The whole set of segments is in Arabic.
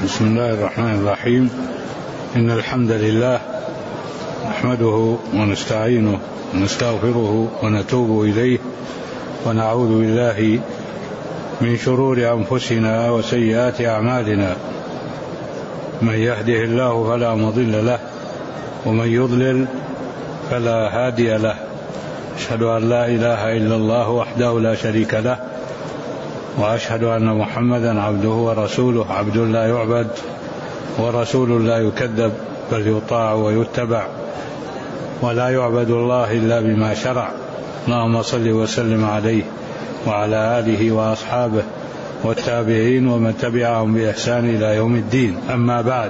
بسم الله الرحمن الرحيم. إن الحمد لله نحمده ونستعينه ونستغفره ونتوب إليه ونعوذ بالله من شرور أنفسنا وسيئات أعمالنا. من يهده الله فلا مضل له ومن يضلل فلا هادي له. أشهد أن لا إله إلا الله وحده لا شريك له وأشهد أن محمدا عبده ورسوله. عبد لا يعبد ورسول لا يكذب بل يطاع ويتبع ولا يعبد الله إلا بما شرع. اللهم صل وسلم عليه وعلى آله وأصحابه والتابعين ومن تبعهم بإحسان إلى يوم الدين. أما بعد،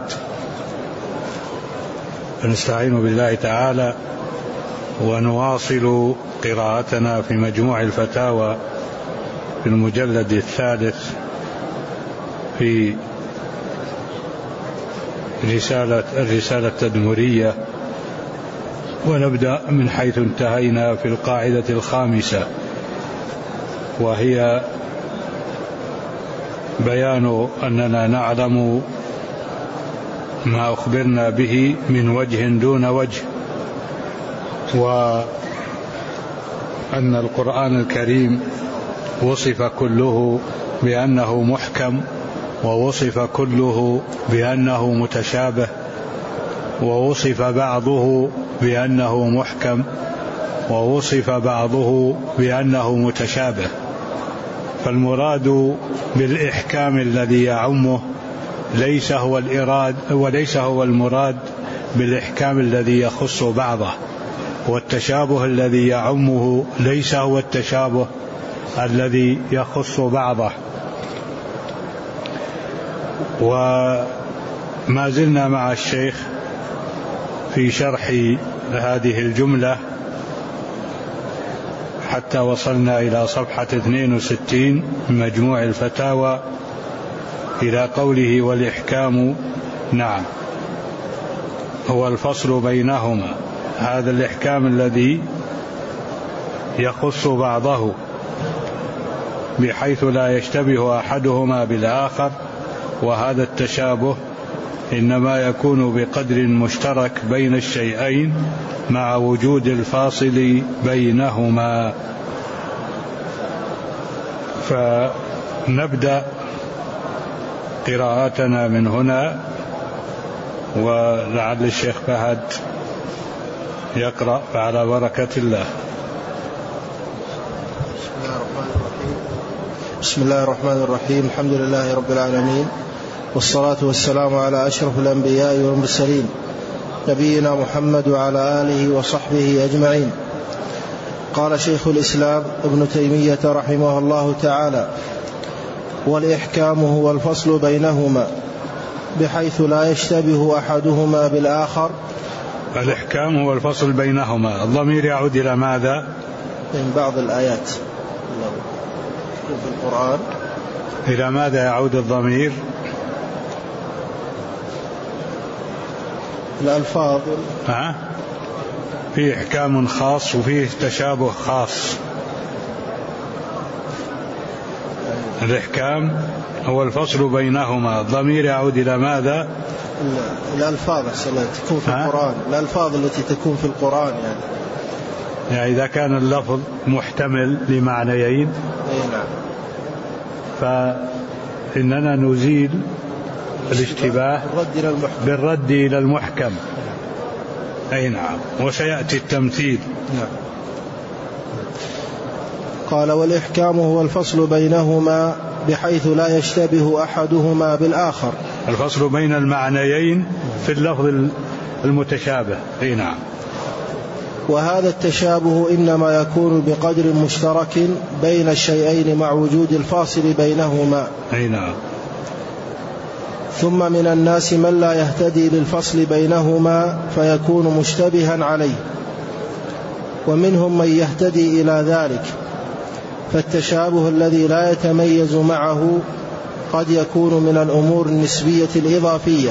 فنستعين بالله تعالى ونواصل قراءتنا في مجموع الفتاوى في المجلد الثالث في الرسالة التدمرية، ونبدأ من حيث انتهينا في القاعدة الخامسة، وهي بيان أننا نعلم ما أخبرنا به من وجه دون وجه، وأن القرآن الكريم وصف كله بأنه محكم، ووصف كله بأنه متشابه، ووصف بعضه بأنه محكم، ووصف بعضه بأنه متشابه. فالمراد بالإحكام الذي يعمه ليس هو المراد بالإحكام الذي يخص بعضه، والتشابه الذي يعمه ليس هو التشابه الذي يخص بعضه. وما زلنا مع الشيخ في شرح هذه الجملة حتى وصلنا إلى صفحة 62 من مجموع الفتاوى، إلى قوله والإحكام نعم هو الفصل بينهما. هذا الإحكام الذي يخص بعضه بحيث لا يشتبه أحدهما بالآخر، وهذا التشابه إنما يكون بقدر مشترك بين الشيئين مع وجود الفاصل بينهما. فنبدأ قراءتنا من هنا، ولعل الشيخ فهد يقرأ على بركة الله. بسم الله الرحمن الرحيم. الحمد لله رب العالمين، والصلاة والسلام على أشرف الأنبياء والمرسلين نبينا محمد وعلى آله وصحبه أجمعين. قال شيخ الإسلام ابن تيمية رحمه الله تعالى: والإحكام هو الفصل بينهما بحيث لا يشتبه أحدهما بالآخر. الإحكام هو الفصل بينهما. الضمير يعود إلى ماذا؟ من بعض الآيات في القرآن. إلى ماذا يعود الضمير؟ الألفاظ. فيه إحكام خاص وفيه تشابه خاص. الإحكام هو الفصل بينهما. الضمير يعود إلى ماذا؟ الألفاظ التي تكون في القرآن. الألفاظ التي تكون في القرآن يعني إذا كان اللفظ محتمل لمعنيين، نعم، فإننا نزيل الاشتباه بالرد إلى المحكم. أي نعم، وسيأتي التمثيل. نعم. قال: والإحكام هو الفصل بينهما بحيث لا يشتبه أحدهما بالآخر. الفصل بين المعنيين في اللفظ المتشابه. أي نعم. وهذا التشابه إنما يكون بقدر مشترك بين الشيئين مع وجود الفاصل بينهما. أي نعم. ثم من الناس من لا يهتدي للفصل بينهما فيكون مشتبها عليه، ومنهم من يهتدي إلى ذلك. فالتشابه الذي لا يتميز معه قد يكون من الأمور النسبية الإضافية،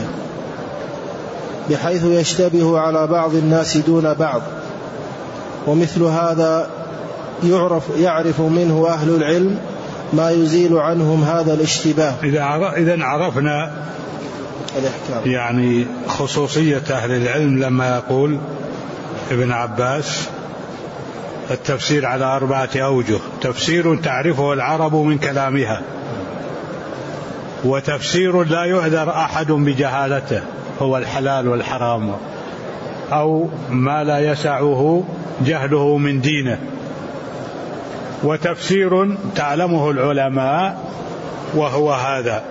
بحيث يشتبه على بعض الناس دون بعض، ومثل هذا يعرف منه أهل العلم ما يزيل عنهم هذا الاشتباه. إذا عرفنا الإحكام. يعني خصوصية أهل العلم لما يقول ابن عباس التفسير على 4 أوجه: تفسير تعرفه العرب من كلامها، وتفسير لا يعذر أحد بجهالته هو الحلال والحرام أو ما لا يسعه جهله من دينه، وتفسير تعلمه العلماء وهو هذا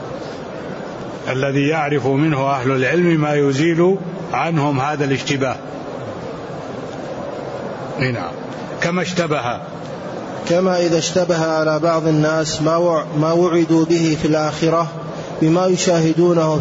الذي يعرف منه أهل العلم ما يزيل عنهم هذا الاشتباه. نعم. كما إذا اشتبه على بعض الناس ما وعدوا به في الآخرة بما يشاهدونه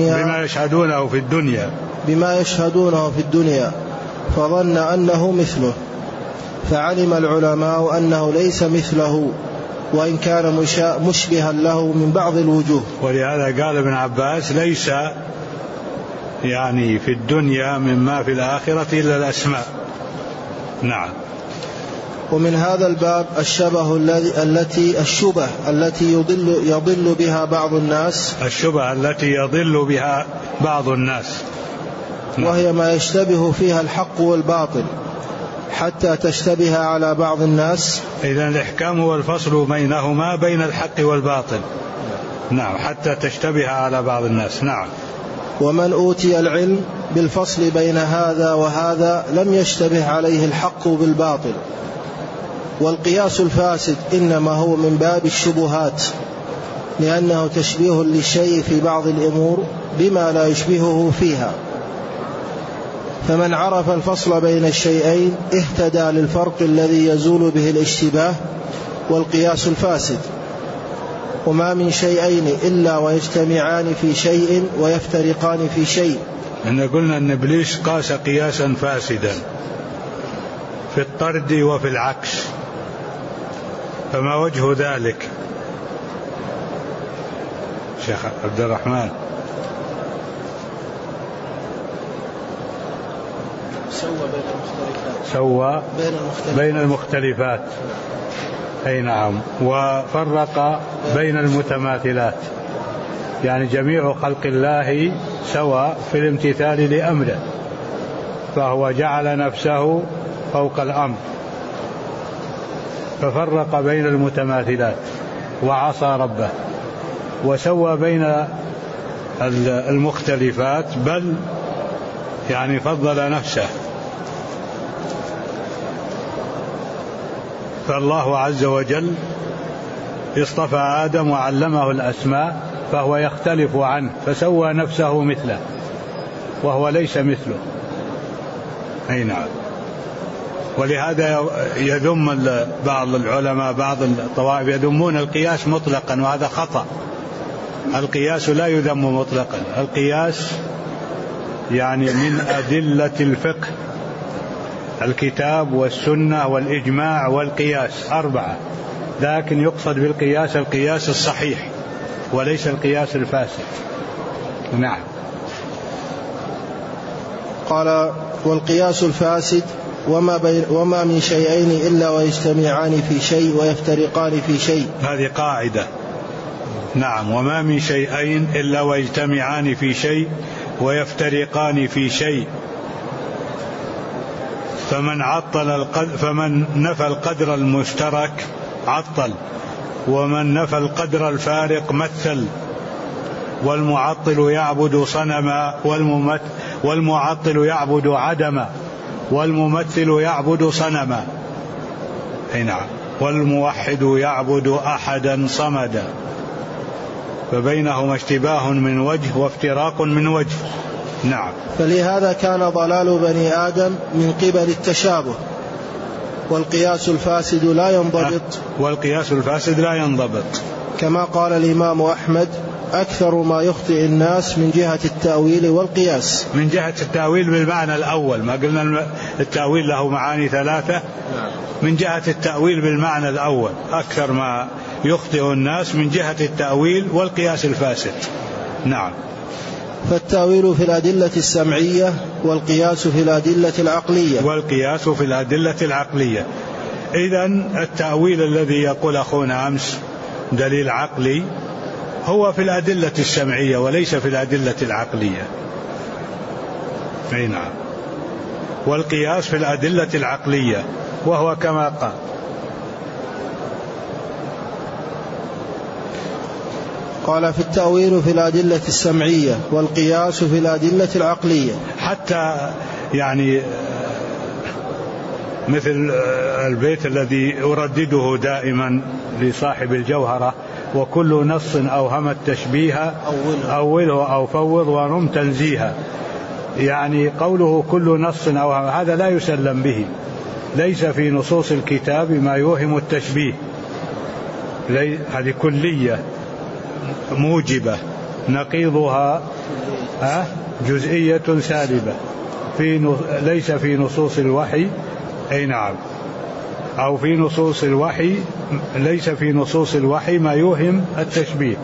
في الدنيا فظن أنه مثله، فعلم العلماء أنه ليس مثله وإن كان مشبها له من بعض الوجوه. ولهذا قال ابن عباس: ليس يعني في الدنيا مما في الآخرة إلا الأسماء. نعم. ومن هذا الباب الشبه التي يضل بها بعض الناس، وهي ما يشتبه فيها الحق والباطل حتى تشتبه على بعض الناس. إذن الإحكام هو الفصل بينهما بين الحق والباطل. نعم. حتى تشتبه على بعض الناس. نعم. ومن أوتي العلم بالفصل بين هذا وهذا لم يشتبه عليه الحق بالباطل. والقياس الفاسد إنما هو من باب الشبهات، لأنه تشبيه للشيء في بعض الأمور بما لا يشبهه فيها، فمن عرف الفصل بين الشيئين اهتدى للفرق الذي يزول به الاشتباه والقياس الفاسد. وما من شيئين إلا ويجتمعان في شيء ويفترقان في شيء. إن قلنا أن إبليس قاس قياسا فاسدا في الطرد وفي العكس، فما وجه ذلك شيخ عبد الرحمن؟ سوى بين المختلفات. أي نعم. وفرق بين المتماثلات، يعني جميع خلق الله سوى في الامتثال لأمره، فهو جعل نفسه فوق الأمر ففرق بين المتماثلات وعصى ربه، وسوى بين المختلفات، بل يعني فضل نفسه. فالله عز وجل اصطفى آدم وعلمه الأسماء، فهو يختلف عنه فسوى نفسه مثله وهو ليس مثله. أي نعم. ولهذا يذم بعض العلماء بعض الطوائف يذمون القياس مطلقا، وهذا خطأ. القياس لا يذم مطلقا. القياس يعني من أدلة الفقه: الكتاب والسنة والإجماع والقياس 4. لكن يقصد بالقياس القياس الصحيح وليس القياس الفاسد. نعم. قال: والقياس الفاسد وما من شيئين إلا ويجتمعان في شيء ويفترقان في شيء. هذه قاعدة. نعم. وما من شيئين إلا ويجتمعان في شيء ويفترقان في شيء. فمن نفى القدر المشترك عطل، ومن نفى القدر الفارق مثل. والمعطل يعبد صنما، والمعطل يعبد عدما، والممثل يعبد صنما. نعم. والموحد يعبد أحدا صمدا. فبينهما اشتباه من وجه وافتراق من وجه. نعم. فلهذا كان ضلال بني آدم من قبل التشابه. والقياس الفاسد لا ينضبط. كما قال الإمام أحمد: أكثر ما يخطئ الناس من جهة التأويل والقياس. من جهة التأويل بالمعنى الأول، ما قلنا التأويل له معاني 3. من جهة التأويل بالمعنى الأول أكثر ما يخطئ الناس من جهة التأويل والقياس الفاسد. نعم. فالتأويل في الأدلة السمعية والقياس في الأدلة العقلية. إذن التأويل الذي يقول أخونا أمس دليل عقلي، هو في الأدلة السمعية وليس في الأدلة العقلية. أي نعم. والقياس في الأدلة العقلية وهو كما قال. قال في التأويل في الأدلة السمعية والقياس في الأدلة العقلية. حتى يعني مثل البيت الذي أردده دائما لصاحب الجوهرة: وكل نص أوهم التشبيه أوله أو فوض ورم تنزيها. يعني قوله كل نص أوهم هذا لا يسلم به، ليس في نصوص الكتاب ما يوهم التشبيه، هذه كلية موجبة، نقيضها جزئية سالبة، ليس في نصوص الوحي. أي نعم. أو في نصوص الوحي، ليس في نصوص الوحي ما يوهم التشبيه.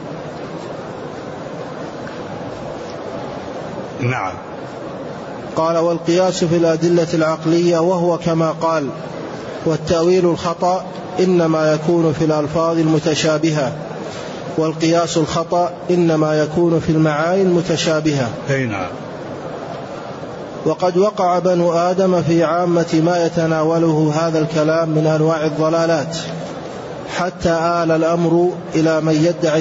نعم. قال والقياس في الأدلة العقلية وهو كما قال: والتأويل الخطأ إنما يكون في الألفاظ المتشابهة، والقياس الخطأ إنما يكون في المعاني المتشابهة. أي نعم. وقد وقع بنو آدم في عامة ما يتناوله هذا الكلام من أنواع الضلالات، حتى آل الأمر إلى من يدعي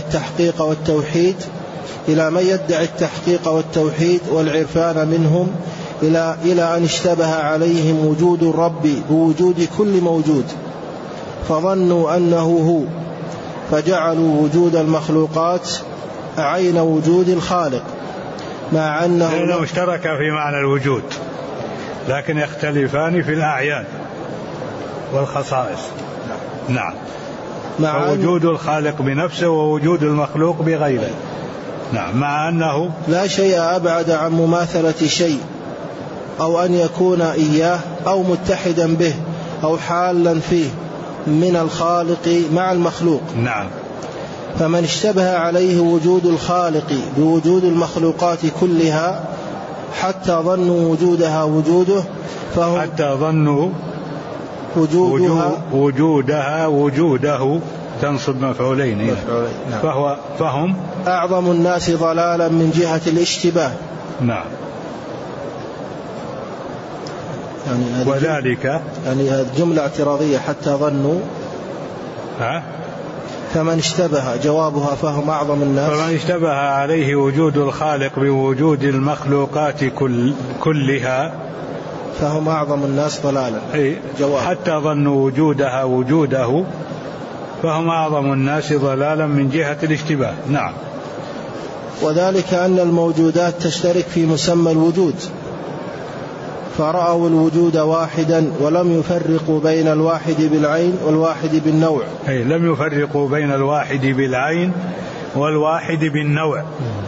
التحقيق والتوحيد والعرفان منهم، إلى أن اشتبه عليهم وجود الرب بوجود كل موجود، فظنوا أنه هو، فجعلوا وجود المخلوقات عين وجود الخالق، مع أنه اشترك في معنى الوجود لكن يختلفان في الأعيان والخصائص. نعم. ووجود الخالق بنفسه ووجود المخلوق بغيره. نعم. مع أنه لا شيء أبعد عن مماثلة شيء، أو أن يكون إياه أو متحدا به أو حالا فيه من الخالق مع المخلوق. نعم. فمن اشتبه عليه وجود الخالق بوجود المخلوقات كلها حتى ظنوا وجودها وجوده، فهم حتى ظنوا وجودها وجوده تنصب مفعولين. نعم. فهم أعظم الناس ضلالا من جهة الاشتباه. نعم. وذلك يعني جملة اعتراضية: حتى ظنوا. فمن اشتبه جوابها فهم أعظم الناس. فمن اشتبه عليه وجود الخالق بوجود المخلوقات كلها فهم أعظم الناس ضلالا. حتى ظنوا وجودها وجوده فهم أعظم الناس ضلالا من جهة الاشتباه. نعم. وذلك أن الموجودات تشترك في مسمى الوجود، فرأوا الوجود واحدا ولم يفرقوا بين الواحد بالعين والواحد بالنوع. لم يفرقوا بين الواحد بالعين والواحد بالنوع.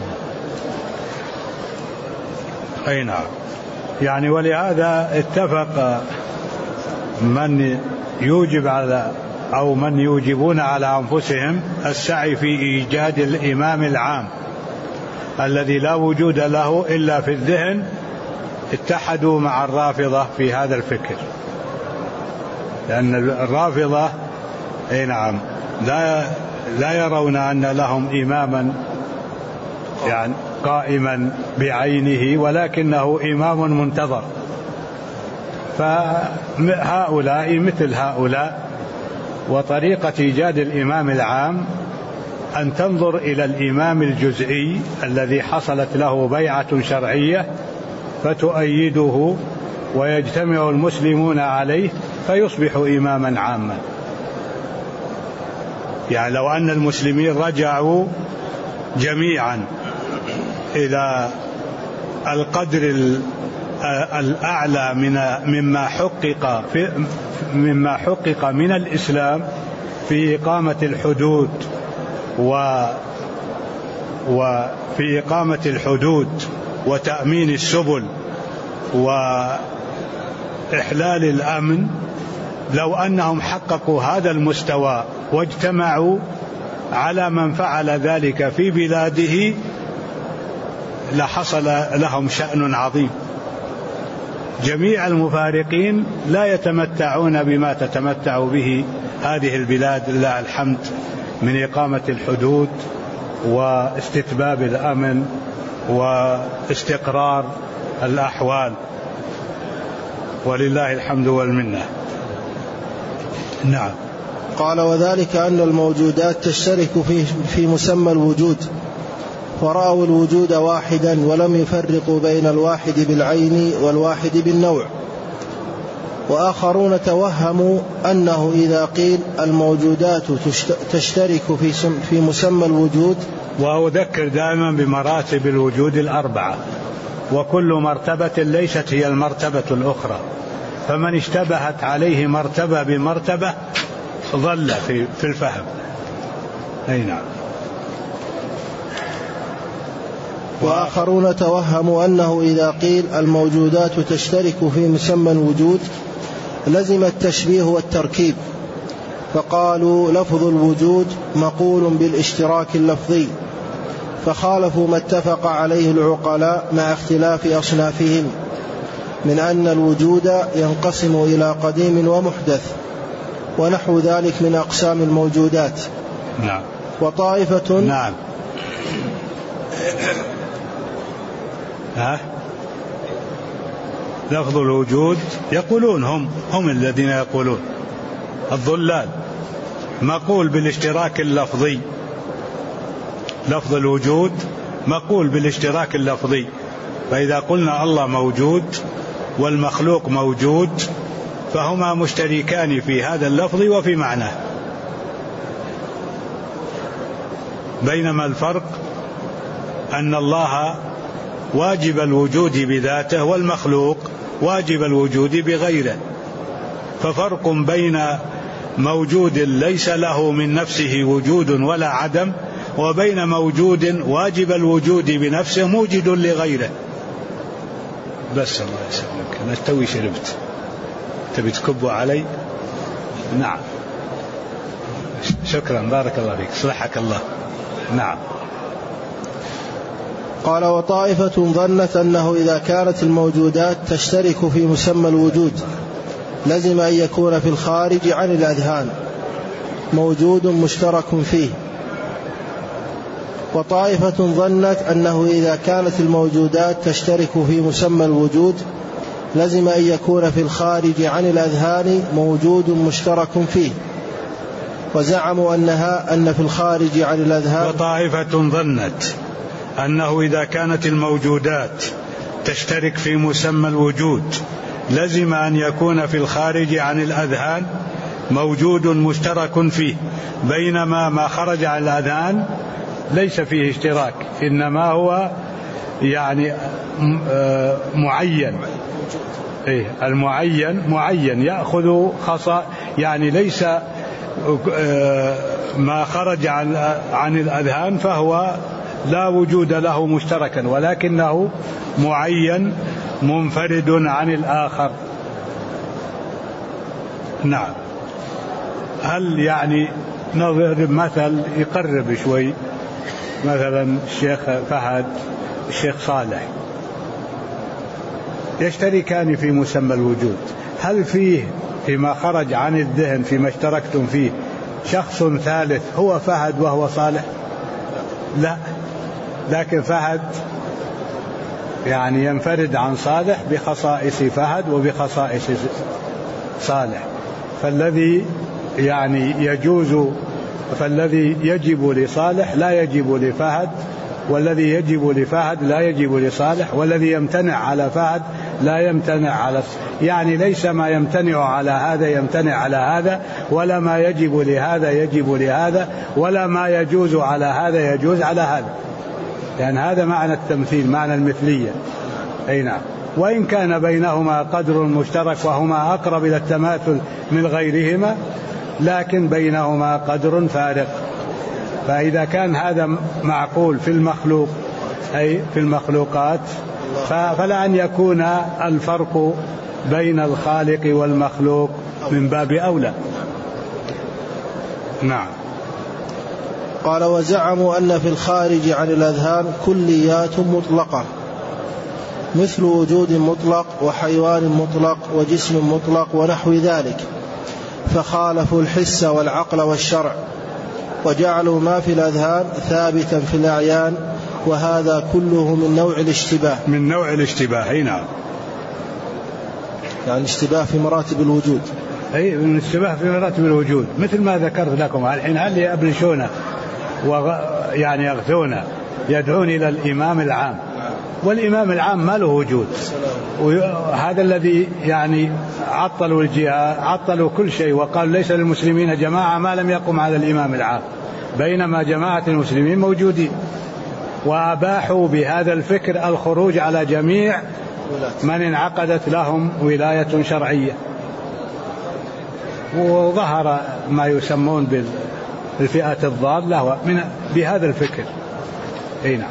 أي نعم. يعني ولهذا اتفق من يوجب على أو من يوجبون على أنفسهم السعي في إيجاد الإمام العام الذي لا وجود له إلا في الذهن، اتحدوا مع الرافضة في هذا الفكر، لأن الرافضة نعم لا يرون أن لهم إماما يعني قائما بعينه، ولكنه إمام منتظر. فهؤلاء مثل هؤلاء. وطريقة إيجاد الإمام العام أن تنظر إلى الإمام الجزئي الذي حصلت له بيعة شرعية فتؤيده ويجتمع المسلمون عليه فيصبح إماما عاما. يعني لو أن المسلمين رجعوا جميعا إلى القدر الأعلى مما حقق من الإسلام في إقامة الحدود وفي إقامة الحدود وتأمين السبل وإحلال الأمن، لو أنهم حققوا هذا المستوى واجتمعوا على من فعل ذلك في بلاده لحصل لهم شأن عظيم. جميع المفارقين لا يتمتعون بما تتمتع به هذه البلاد لله الحمد من إقامة الحدود واستتباب الأمن واستقرار الأحوال، ولله الحمد والمنة. نعم. قال: وذلك أن الموجودات تشترك في مسمى الوجود، ورأوا الوجود واحدا ولم يفرقوا بين الواحد بالعين والواحد بالنوع. وآخرون توهموا أنه إذا قيل الموجودات تشترك في مسمى الوجود. وأذكر دائما بمراتب الوجود الأربعة، وكل مرتبة ليست هي المرتبة الأخرى، فمن اشتبهت عليه مرتبة بمرتبة ضل في الفهم. أي نعم. وآخرون توهموا أنه إذا قيل الموجودات تشترك في مسمى الوجود لزم التشبيه والتركيب، فقالوا لفظ الوجود مقول بالاشتراك اللفظي، فخالفوا ما اتفق عليه العقلاء مع اختلاف أصنافهم من أن الوجود ينقسم إلى قديم ومحدث ونحو ذلك من أقسام الموجودات. نعم. وطائفة نعم. لفظ الوجود يقولون هم الذين يقولون الضلال مقول بالاشتراك اللفظي. لفظ الوجود مقول بالاشتراك اللفظي، فإذا قلنا الله موجود والمخلوق موجود فهما مشتركان في هذا اللفظ وفي معناه، بينما الفرق أن الله واجب الوجود بذاته والمخلوق واجب الوجود بغيره، ففرق بين موجود ليس له من نفسه وجود ولا عدم وبين موجود واجب الوجود بنفسه موجد لغيره. بس الله يسلمك، أنا توي شربت، تبي تكب علي؟ نعم. شكرا، بارك الله فيك، صلحك الله. نعم. قال: وطائفة ظنت أنه إذا كانت الموجودات تشترك في مسمى الوجود لزم أن يكون في الخارج عن الأذهان موجود مشترك فيه. وطائفة ظنت أنه إذا كانت الموجودات تشترك في مسمى الوجود لزم أن يكون في الخارج عن الأذهان موجود مشترك فيه، وزعموا أن في الخارج عن الأذهان. وطائفة ظنت أنه إذا كانت الموجودات تشترك في مسمى الوجود لزم أن يكون في الخارج عن الأذهان موجود مشترك فيه، بينما ما خرج عن الأذهان ليس فيه اشتراك، إنما هو يعني معين. المعين معين يأخذ يعني ليس ما خرج عن الأذهان فهو لا وجود له مشتركا، ولكنه معين منفرد عن الآخر. نعم. هل يعني نضرب مثل يقرب شوي، مثلا الشيخ فهد الشيخ صالح يشتركان في مسمى الوجود، هل فيه فيما خرج عن الذهن فيما اشتركتم فيه شخص ثالث هو فهد وهو صالح؟ لا، لكن فهد يعني ينفرد عن صالح بخصائص فهد وبخصائص صالح، فالذي يعني فالذي يجب لصالح لا يجب لفهد، والذي يجب لفهد لا يجب لصالح، والذي يمتنع على فهد لا يمتنع على يعني ليس ما يمتنع على هذا يمتنع على هذا، ولا ما يجب لهذا يجب لهذا، ولا ما يجوز على هذا يجوز على هذا، لأن هذا معنى التمثيل، معنى المثلية. أي نعم. وإن كان بينهما قدر مشترك وهما أقرب إلى التماثل من غيرهما، لكن بينهما قدر فارق. فإذا كان هذا معقول في المخلوق أي في المخلوقات، فلا أن يكون الفرق بين الخالق والمخلوق من باب أولى. نعم. قال: وزعموا أن في الخارج عن الأذهان كليات مطلقة مثل وجود مطلق وحيوان مطلق وجسم مطلق ونحو ذلك، فخالفوا الحس والعقل والشرع، وجعلوا ما في الأذهان ثابتا في الأعيان، وهذا كله من نوع الاشتباه. من نوع الاشتباه. نعم، يعني اشتباه في مراتب الوجود. أي من الاشتباه في مراتب الوجود، مثل ما ذكرت لكم الحين. هل يبلشون يعني يغثون يدعون إلى الإمام العام، والإمام العام ما له وجود، وهذا الذي يعني عطلوا الجهاد، عطلوا كل شيء، وقالوا ليس للمسلمين جماعة ما لم يقم على الإمام العام، بينما جماعة المسلمين موجودين. وأباحوا بهذا الفكر الخروج على جميع من انعقدت لهم ولاية شرعية، وظهر ما يسمون بالفئة الضالة بهذا الفكر. نعم.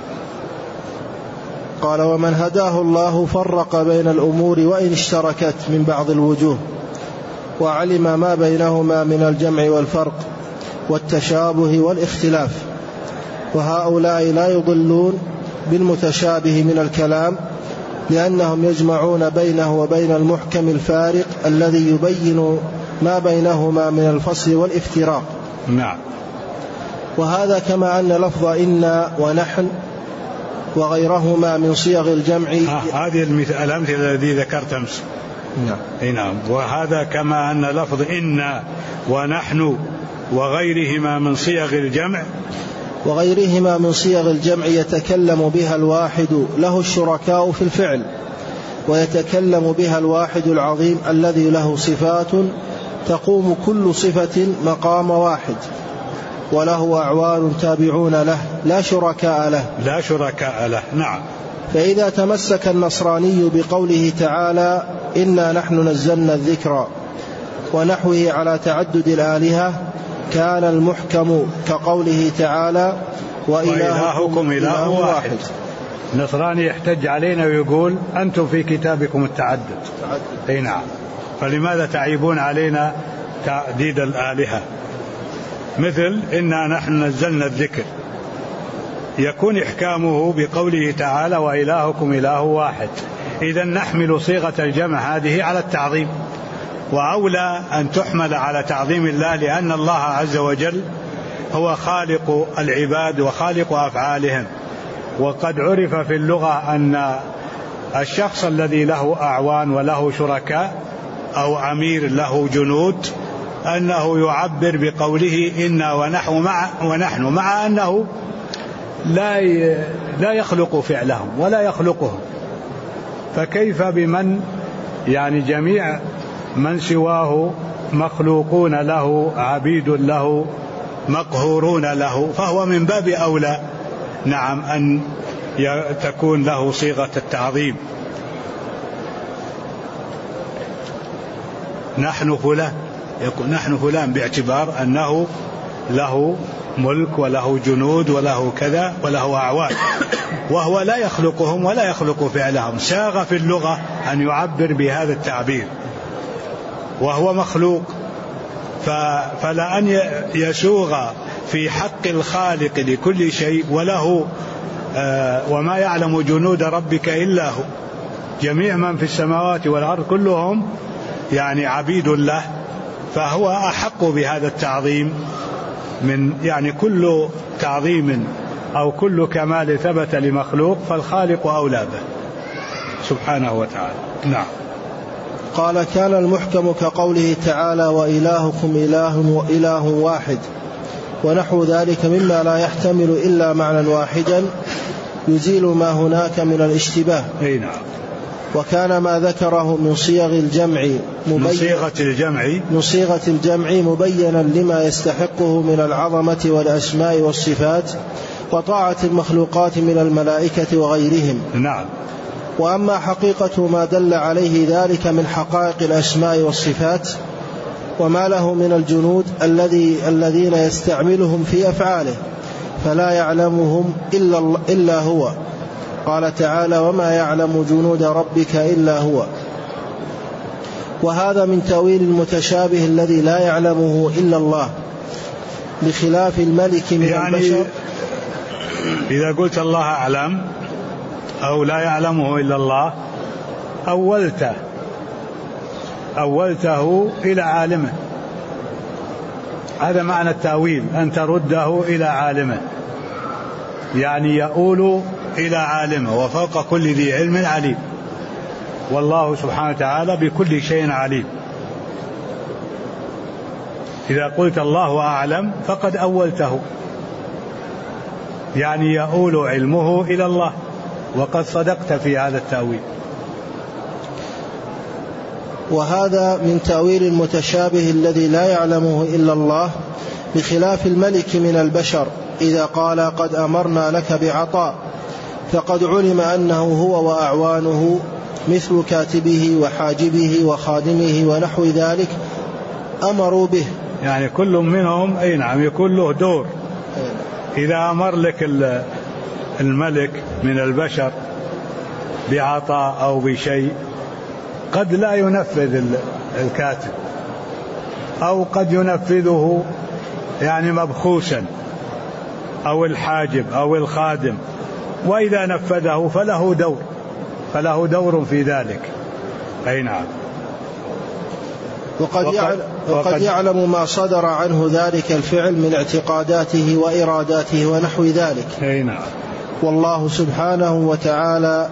قال: ومن هداه الله فرق بين الأمور وإن اشتركت من بعض الوجوه، وعلم ما بينهما من الجمع والفرق والتشابه والاختلاف. وهؤلاء لا يضلون بالمتشابه من الكلام، لأنهم يجمعون بينه وبين المحكم الفارق الذي يبين ما بينهما من الفصل والافتراق. نعم. وهذا كما أن لفظ إن ونحن وغيرهما من صيغ الجمع. هذه الأمثلة التي ذكرت أمس. نعم. نعم. وهذا كما أن لفظ إن ونحن وغيرهما من صيغ الجمع. وغيرهما من صيغ الجمع يتكلم بها الواحد له الشركاء في الفعل، ويتكلم بها الواحد العظيم الذي له صفات تقوم كل صفة مقام واحد، وله أعوان تابعون له لا شركاء له. لا شركاء له. نعم. فإذا تمسك النصراني بقوله تعالى إنا نحن نزلنا الذكر ونحوه على تعدد الآلهة، كان المحكم كقوله تعالى وإلهكم إله واحد. النصراني يحتج علينا ويقول أنتم في كتابكم التعدد. نعم. فلماذا تعيبون علينا تعديد الآلهة؟ مثل إنا نحن نزلنا الذكر، يكون إحكامه بقوله تعالى وإلهكم إله واحد. إذن نحمل صيغة الجمع هذه على التعظيم، وأولى أن تحمل على تعظيم الله، لأن الله عز وجل هو خالق العباد وخالق أفعالهم. وقد عرف في اللغة أن الشخص الذي له أعوان وله شركاء أو أمير له جنود أنه يعبر بقوله إنا ونحن، مع أنه لا يخلق فعلهم ولا يخلقهم. فكيف بمن يعني جميع من سواه مخلوقون له، عبيد له، مقهورون له، فهو من باب أولى نعم أن تكون له صيغة التعظيم. نحن فلان، يقول نحن فلان باعتبار أنه له ملك وله جنود وله كذا وله أعوان، وهو لا يخلقهم ولا يخلق فعلهم. ساغ في اللغة أن يعبر بهذا التعبير وهو مخلوق، فلا أن يسوغ في حق الخالق لكل شيء وله وما يعلم جنود ربك إلا هو. جميع من في السماوات والأرض كلهم يعني عبيد له، فهو أحق بهذا التعظيم من يعني كل تعظيم أو كل كمال ثبت لمخلوق فالخالق أولى به سبحانه وتعالى. نعم. قال كان المحكم كقوله تعالى وإلهكم إله واحد، ونحو ذلك مما لا يحتمل إلا معنى واحدا يزيل ما هناك من الاشتباه. نعم. وكان ما ذكره من صيغ الجمع مبينا لما يستحقه من العظمة والأسماء والصفات وطاعة المخلوقات من الملائكة وغيرهم. نعم. وأما حقيقة ما دل عليه ذلك من حقائق الأسماء والصفات وما له من الجنود الذين يستعملهم في أفعاله فلا يعلمهم إلا هو. قال تعالى وما يعلم جنود ربك إلا هو. وهذا من تأويل المتشابه الذي لا يعلمه إلا الله، بخلاف الملك من يعني البشر. إذا قلت الله أعلم أو لا يعلمه إلا الله أولته إلى عالمه، هذا معنى التأويل، أن ترده إلى عالمه، يعني يؤول إلى عالمه، وفوق كل ذي علم عليم، والله سبحانه وتعالى بكل شيء عليم. إذا قلت الله أعلم فقد أولته، يعني يؤول علمه إلى الله، وقد صدقت في هذا التأويل. وهذا من تأويل المتشابه الذي لا يعلمه إلا الله، بخلاف الملك من البشر إذا قال قد أمرنا لك بعطاء، فقد علم أنه هو وأعوانه مثل كاتبه وحاجبه وخادمه ونحو ذلك أمروا به، يعني كل منهم أي نعم يكون له دور. إذا أمر لك الملك من البشر بعطاء أو بشيء قد لا ينفذ الكاتب، أو قد ينفذه يعني مبخوسا، أو الحاجب أو الخادم، وإذا نفذه فله دور في ذلك. أي نعم. وقد يعلم ما صدر عنه ذلك الفعل من اعتقاداته وإراداته ونحو ذلك. أي نعم. والله سبحانه وتعالى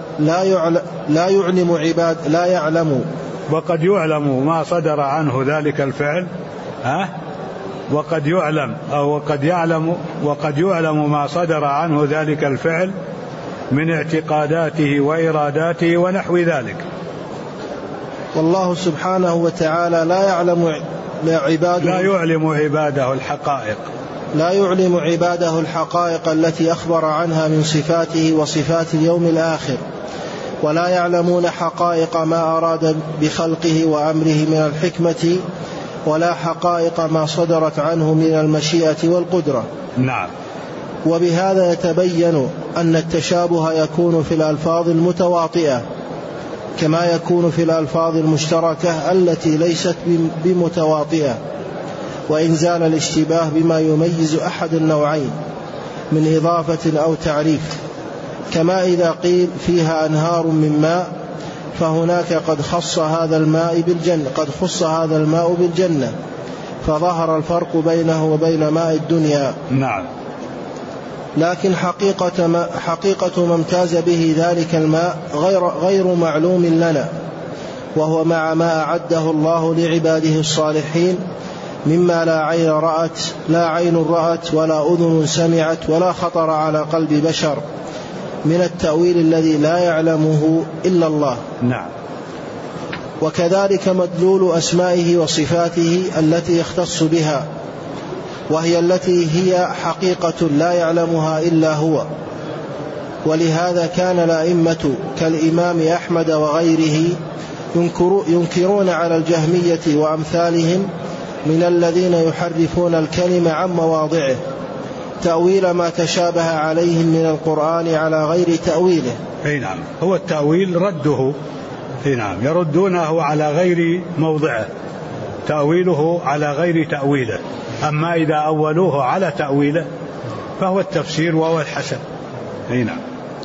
لا يعلم وقد يعلم ما صدر عنه ذلك الفعل، وقد يعلم ما صدر عنه ذلك الفعل من اعتقاداته وإراداته ونحو ذلك. والله سبحانه وتعالى لا يعلم عباده الحقائق التي أخبر عنها من صفاته وصفات اليوم الآخر، ولا يعلمون حقائق ما أراد بخلقه وأمره من الحكمة، ولا حقائق ما صدرت عنه من المشيئة والقدرة. نعم. وبهذا يتبين أن التشابه يكون في الألفاظ المتواطئة كما يكون في الألفاظ المشتركة التي ليست بمتواطئة، وإن زال الاشتباه بما يميز أحد النوعين من إضافة أو تعريف، كما إذا قيل فيها أنهار من ماء فهناك قد خص هذا الماء بالجنة، فظهر الفرق بينه وبين ماء الدنيا. نعم. لكن حقيقة ما امتاز به ذلك الماء غير معلوم لنا، وهو مع ما أعده الله لعباده الصالحين مما لا عين رأت ولا أذن سمعت ولا خطر على قلب بشر من التأويل الذي لا يعلمه إلا الله. نعم. وكذلك مدلول أسمائه وصفاته التي يختص بها، وهي التي هي حقيقة لا يعلمها إلا هو. ولهذا كان الأئمة كالإمام أحمد وغيره ينكرون على الجهمية وأمثالهم من الذين يحرفون الكلمة عن مواضعه تأويل ما تشابه عليهم من القرآن على غير تأويله. أي نعم. هو التأويل رده، أي نعم، يردونه على غير موضعه، تأويله على غير تأويله. أما إذا أولوه على تأويله فهو التفسير وهو الحسن. أي نعم.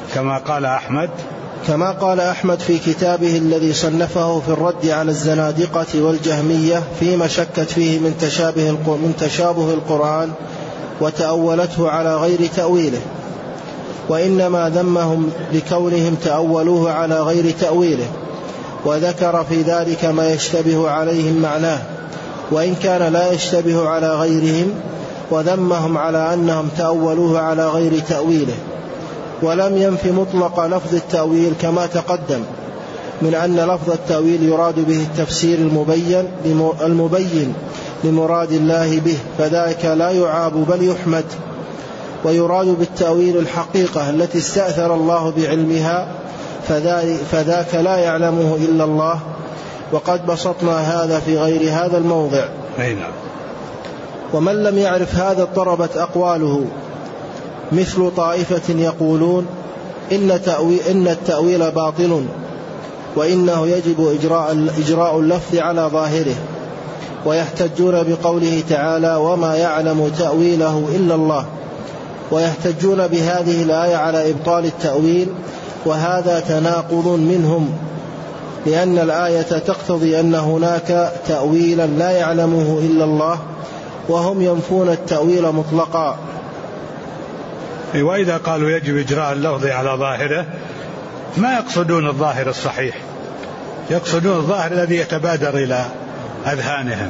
كما قال أحمد في كتابه الذي صنفه في الرد على الزنادقة والجهمية فيما شكت فيه من تشابه القرآن وتأولته على غير تأويله، وإنما ذمهم لكونهم تأولوه على غير تأويله، وذكر في ذلك ما يشتبه عليهم معناه وإن كان لا يشتبه على غيرهم، وذمهم على أنهم تأولوه على غير تأويله. ولم ينف مطلق لفظ التأويل كما تقدم من أن لفظ التأويل يراد به التفسير المبين لمراد الله به، فذلك لا يعاب بل يحمد. ويراد بالتأويل الحقيقة التي استأثر الله بعلمها، فذاك لا يعلمه إلا الله، وقد بسطنا هذا في غير هذا الموضع. ومن لم يعرف هذا اضطربت أقواله، مثل طائفة يقولون إن التأويل باطل وإنه يجب إجراء اللفظ على ظاهره، ويحتجون بقوله تعالى وما يعلم تأويله إلا الله، ويحتجون بهذه الآية على إبطال التأويل، وهذا تناقض منهم، لأن الآية تقتضي أن هناك تأويلا لا يعلمه إلا الله، وهم ينفون التأويل مطلقا. وإذا قالوا يجب إجراء اللفظ على ظاهره ما يقصدون الظاهر الصحيح، يقصدون الظاهر الذي يتبادر إلى أذهانهم،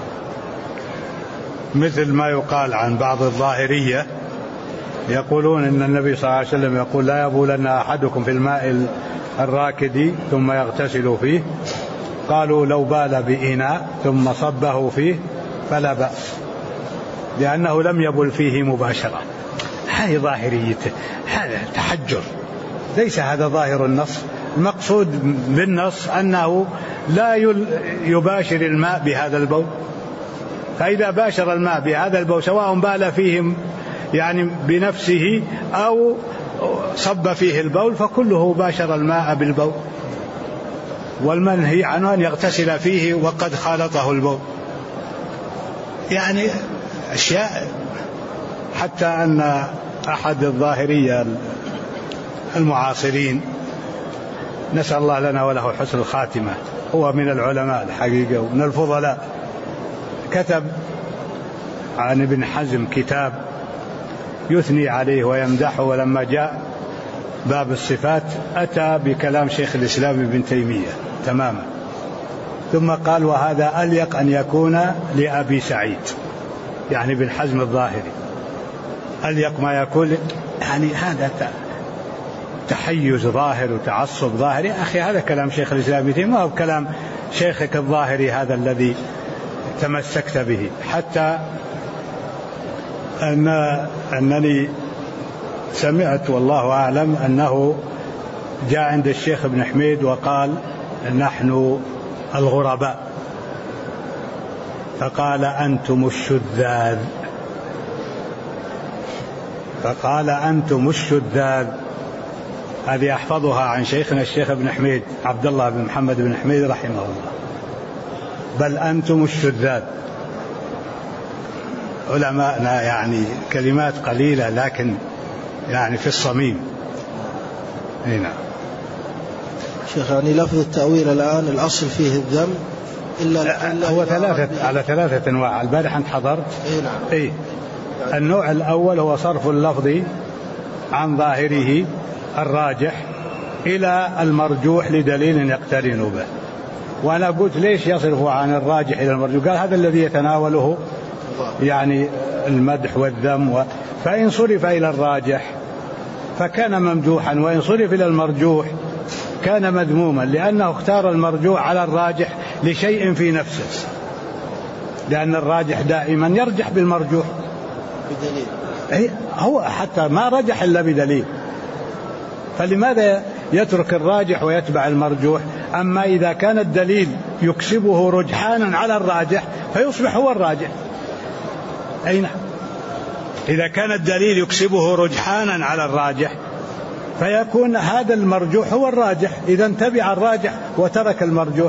مثل ما يقال عن بعض الظاهرية يقولون إن النبي صلى الله عليه وسلم يقول لا يبولن أحدكم في الماء الراكد ثم يغتسل فيه، قالوا لو بال بإناء ثم صبه فيه فلا بأس لأنه لم يبل فيه مباشرة. هذه ظاهريته، هذا تحجر، ليس هذا ظاهر النص. المقصود بالنص أنه لا يباشر الماء بهذا البول، فإذا باشر الماء بهذا البول سواء بال فيه يعني بنفسه أو صب فيه البول فكله باشر الماء بالبول، والمنهي عنه أن يغتسل فيه وقد خالطه البول. يعني أشياء، حتى أن أحد الظاهرية المعاصرين نسأل الله لنا وله حسن الخاتمة، هو من العلماء الحقيقة ومن الفضلاء، كتب عن ابن حزم كتاب يثني عليه ويمدحه، ولما جاء باب الصفات أتى بكلام شيخ الإسلام ابن تيمية تماما، ثم قال وهذا أليق أن يكون لأبي سعيد، يعني ابن حزم الظاهري أليق ما يكون، يعني هذا تحيز ظاهر وتعصب ظاهري. أخي هذا كلام شيخ الإسلام ابن تيمية، ما هو كلام شيخك الظاهري هذا الذي تمسكت به. حتى أنني سمعت والله أعلم أنه جاء عند الشيخ ابن حميد وقال نحن الغرباء، فقال أنتم الشذاذ، فقال أنتم الشذاذ. هذه أحفظها عن شيخنا الشيخ ابن حميد عبد الله بن محمد بن حميد رحمه الله، بل أنتم الشذاذ. علماءنا يعني كلمات قليلة لكن يعني في الصميم. هنا شيخ يعني لفظ التأويل الآن الأصل فيه الذم إلا هو على ثلاثة أنواع. البارح أنت حضرت؟ نعم. النوع الأول هو صرف اللفظ عن ظاهره الراجح إلى المرجوح لدليل يقترن به. وأنا قلت ليش يصرف عن الراجح إلى المرجوح؟ قال هذا الذي يتناوله يعني المدح والذم، فإن صرف إلى الراجح فكان ممدوحا، وإن صرف إلى المرجوح كان مذموما، لأنه اختار المرجوح على الراجح لشيء في نفسه، لأن الراجح دائما يرجح بالمرجوح بدليل، هو حتى ما رجح إلا بدليل، فلماذا يترك الراجح ويتبع المرجوح؟ أما إذا كان الدليل يكسبه رجحانا على الراجح فيصبح هو الراجح. أين إذا كان الدليل يكسبه رجحانا على الراجح فيكون هذا المرجوح هو الراجح، إذا تبع الراجح وترك المرجوح.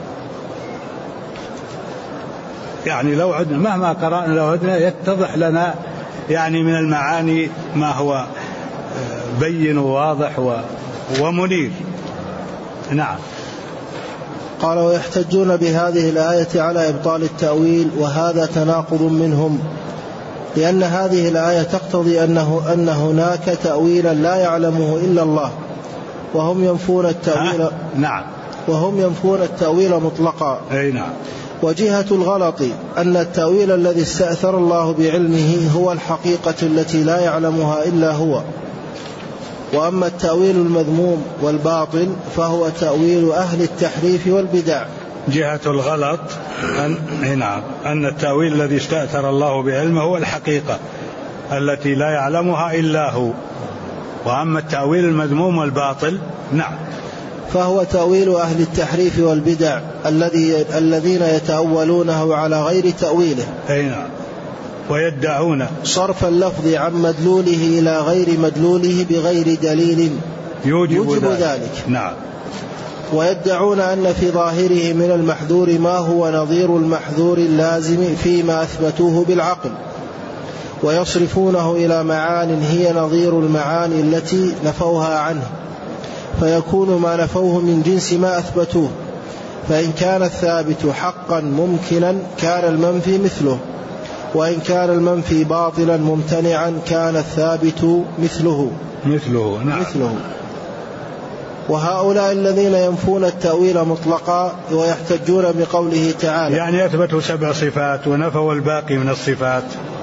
يعني لو عدنا مهما قرأنا لو عدنا يتضح لنا يعني من المعاني ما هو بين وواضح ومنير. نعم. قال ويحتجون بهذه الآية على إبطال التأويل، وهذا تناقض منهم، لأن هذه الآية تقتضي أن هناك تأويلا لا يعلمه إلا الله، وهم ينفون التأويل. نعم. وهم ينفون التأويل مطلقا. أي نعم. وجهة الغلط أن التأويل الذي استأثر الله بعلمه هو الحقيقة التي لا يعلمها إلا هو، وأما التأويل المذموم والباطل فهو تأويل أهل التحريف والبدع. جهة الغلط أن التأويل الذي استأثر الله بعلمه هو الحقيقة التي لا يعلمها إلا هو، وأما التأويل المذموم والباطل نعم فهو تأويل أهل التحريف والبدع الذين يتأولونه على غير تأويله. أي نعم. ويدعون صرف اللفظ عن مدلوله إلى غير مدلوله بغير دليل يوجب ذلك. نعم. ويدعون أن في ظاهره من المحذور ما هو نظير المحذور اللازم فيما أثبتوه بالعقل، ويصرفونه إلى معان هي نظير المعاني التي نفوها عنه، فيكون ما نفوه من جنس ما أثبتوه، فإن كان الثابت حقا ممكنا كان المنفي مثله، وإن كان المنفي باطلا ممتنعا كان الثابت مثله. نعم. مثله. وهؤلاء الذين ينفون التأويل مطلقا ويحتجون بقوله تعالى، يعني يثبتوا 7 صفات ونفوا الباقي من الصفات،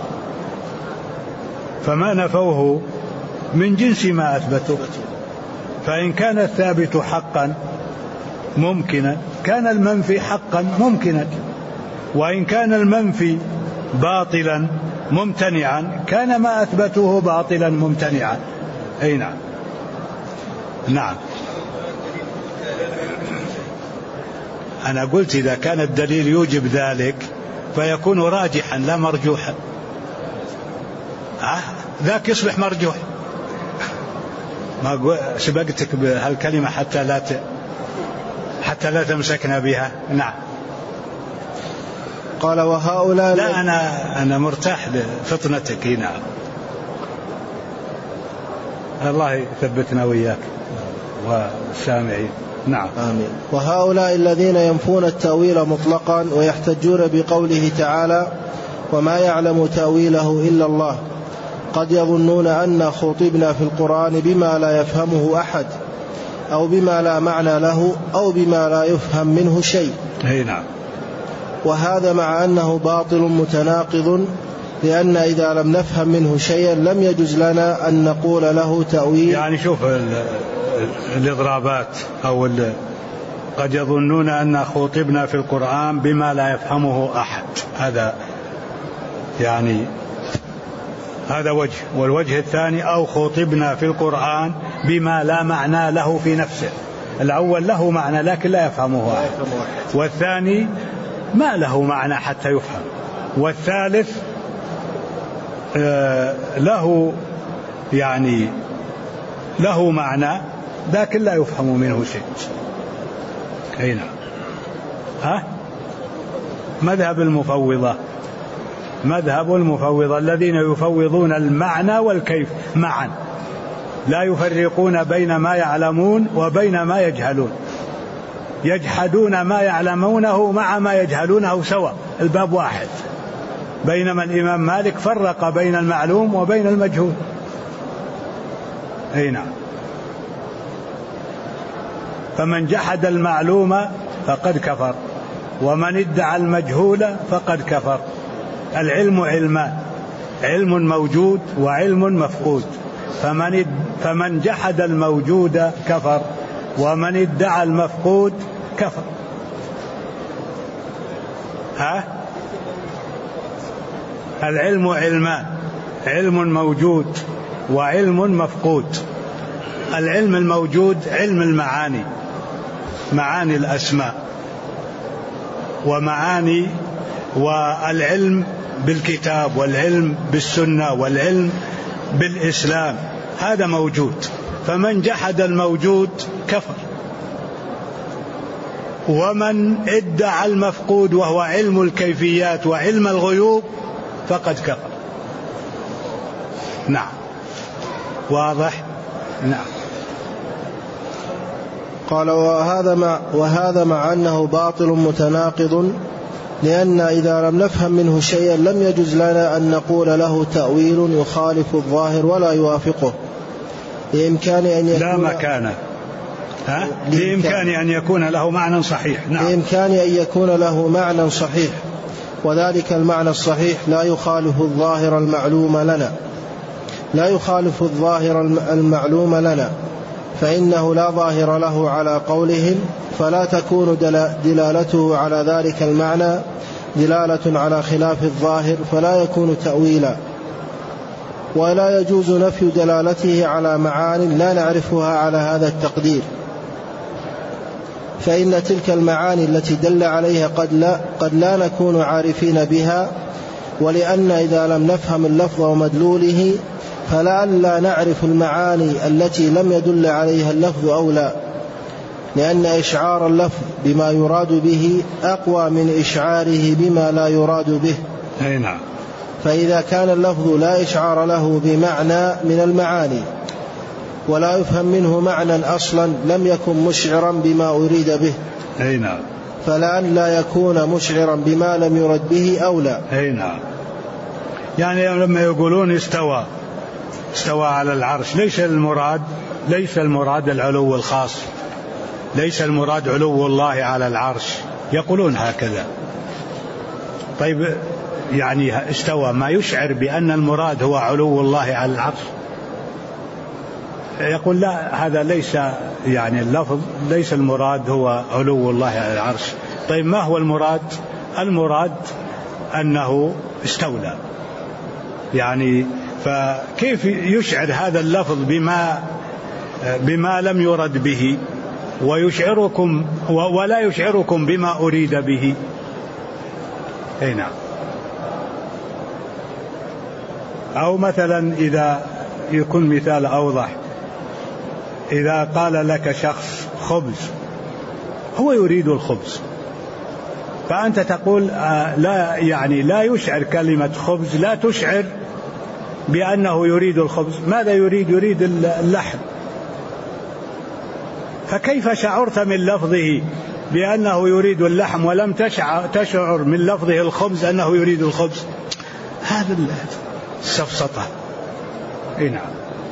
فما نفوه من جنس ما أثبتوا. فإن كان الثابت حقا ممكنا كان المنفي حقا ممكنا، وإن كان المنفي باطلا ممتنعا كان ما أثبتوه باطلا ممتنعا. أي نعم. نعم. أنا قلت إذا كان الدليل يوجب ذلك فيكون راجحا لا مرجوحا، ذاك يصبح مرجوح. ما سبقتك بهالكلمة حتى لا تمسكنا بها. نعم. قال وهؤلاء لا أنا مرتاح لفطنتك. نعم. الله يثبتنا وإياك والسامعين. نعم. آمين. وهؤلاء الذين ينفون التأويل مطلقا ويحتجون بقوله تعالى وما يعلم تأويله إلا الله قد يظنون أن خطبنا في القرآن بما لا يفهمه أحد أو بما لا معنى له أو بما لا يفهم منه شيء. نعم. وهذا مع أنه باطل متناقض، لأن إذا لم نفهم منه شيئا لم يجوز لنا أن نقول له تأويل. يعني شوف الإضرابات أو قد يظنون أن خطبنا في القرآن بما لا يفهمه أحد، هذا وجه. والوجه الثاني أو خطبنا في القرآن بما لا معنى له في نفسه. الأول له معنى لكن لا يفهمه أحد، والثاني ما له معنى حتى يفهم، والثالث له معنى لكن لا يفهم منه شيء. أي نعم. مذهب المفوضة الذين يفوضون المعنى والكيف معا، لا يفرقون بين ما يعلمون وبين ما يجهلون، يجحدون ما يعلمونه مع ما يجهلونه سواء، الباب واحد. بينما الإمام مالك فرق بين المعلوم وبين المجهول. أي نعم. فمن جحد المعلوم فقد كفر، ومن ادعى المجهول فقد كفر. العلم علمان، علم موجود وعلم مفقود، فمن جحد الموجود كفر، ومن ادعى المفقود كفر. العلم علمان، علم موجود وعلم مفقود. العلم الموجود علم المعاني، معاني الأسماء ومعاني، والعلم بالكتاب والعلم بالسنة والعلم بالإسلام، هذا موجود. فمن جحد الموجود كفر، ومن ادعى المفقود وهو علم الكيفيات وعلم الغيوب فقد كفر. نعم. واضح. نعم. قال وهذا مع أنه باطل متناقض، لأن إذا لم نفهم منه شيئا لم يجوز لنا أن نقول له تأويل يخالف الظاهر ولا يوافقه، لإمكان أن يكون لا مكان لإمكان أن يكون له معنى صحيح. نعم. لإمكان أن يكون له معنى صحيح، وذلك المعنى الصحيح لا يخالف الظاهر المعلوم لنا، فإنه لا ظاهر له على قولهم، فلا تكون دلالته على ذلك المعنى دلالة على خلاف الظاهر فلا يكون تأويلا. ولا يجوز نفي دلالته على معان لا نعرفها على هذا التقدير، فإن تلك المعاني التي دل عليها قد لا نكون عارفين بها، ولأن إذا لم نفهم اللفظ ومدلوله فلعل نعرف المعاني التي لم يدل عليها اللفظ أولى، لأن إشعار اللفظ بما يراد به أقوى من إشعاره بما لا يراد به. أي نعم. فإذا كان اللفظ لا إشعار له بمعنى من المعاني ولا يفهم منه معنى أصلا لم يكن مشعرا بما أريد به. أي نعم. فلأن لا يكون مشعرا بما لم يرد به أولى. أي نعم. يعني لما يقولون استوى على العرش، ليس المراد العلو الخاص، ليس المراد علو الله على العرش، يقولون هكذا. طيب يعني استوى ما يشعر بأن المراد هو علو الله على العرش؟ يقول لا، هذا ليس يعني اللفظ، ليس المراد هو علو الله على العرش. طيب ما هو المراد؟ المراد أنه استولى. يعني فكيف يشعر هذا اللفظ بما لم يرد به ويشعركم ولا يشعركم بما أريد به؟ أي نعم. أو مثلا إذا يكون مثال أوضح، إذا قال لك شخص خبز، هو يريد الخبز، فأنت تقول لا، يعني لا يشعر كلمة خبز، لا تشعر بأنه يريد الخبز. ماذا يريد؟ يريد اللحم. فكيف شعرت من لفظه بأنه يريد اللحم ولم تشعر من لفظه الخبز أنه يريد الخبز؟ هذا السفسطة. نعم.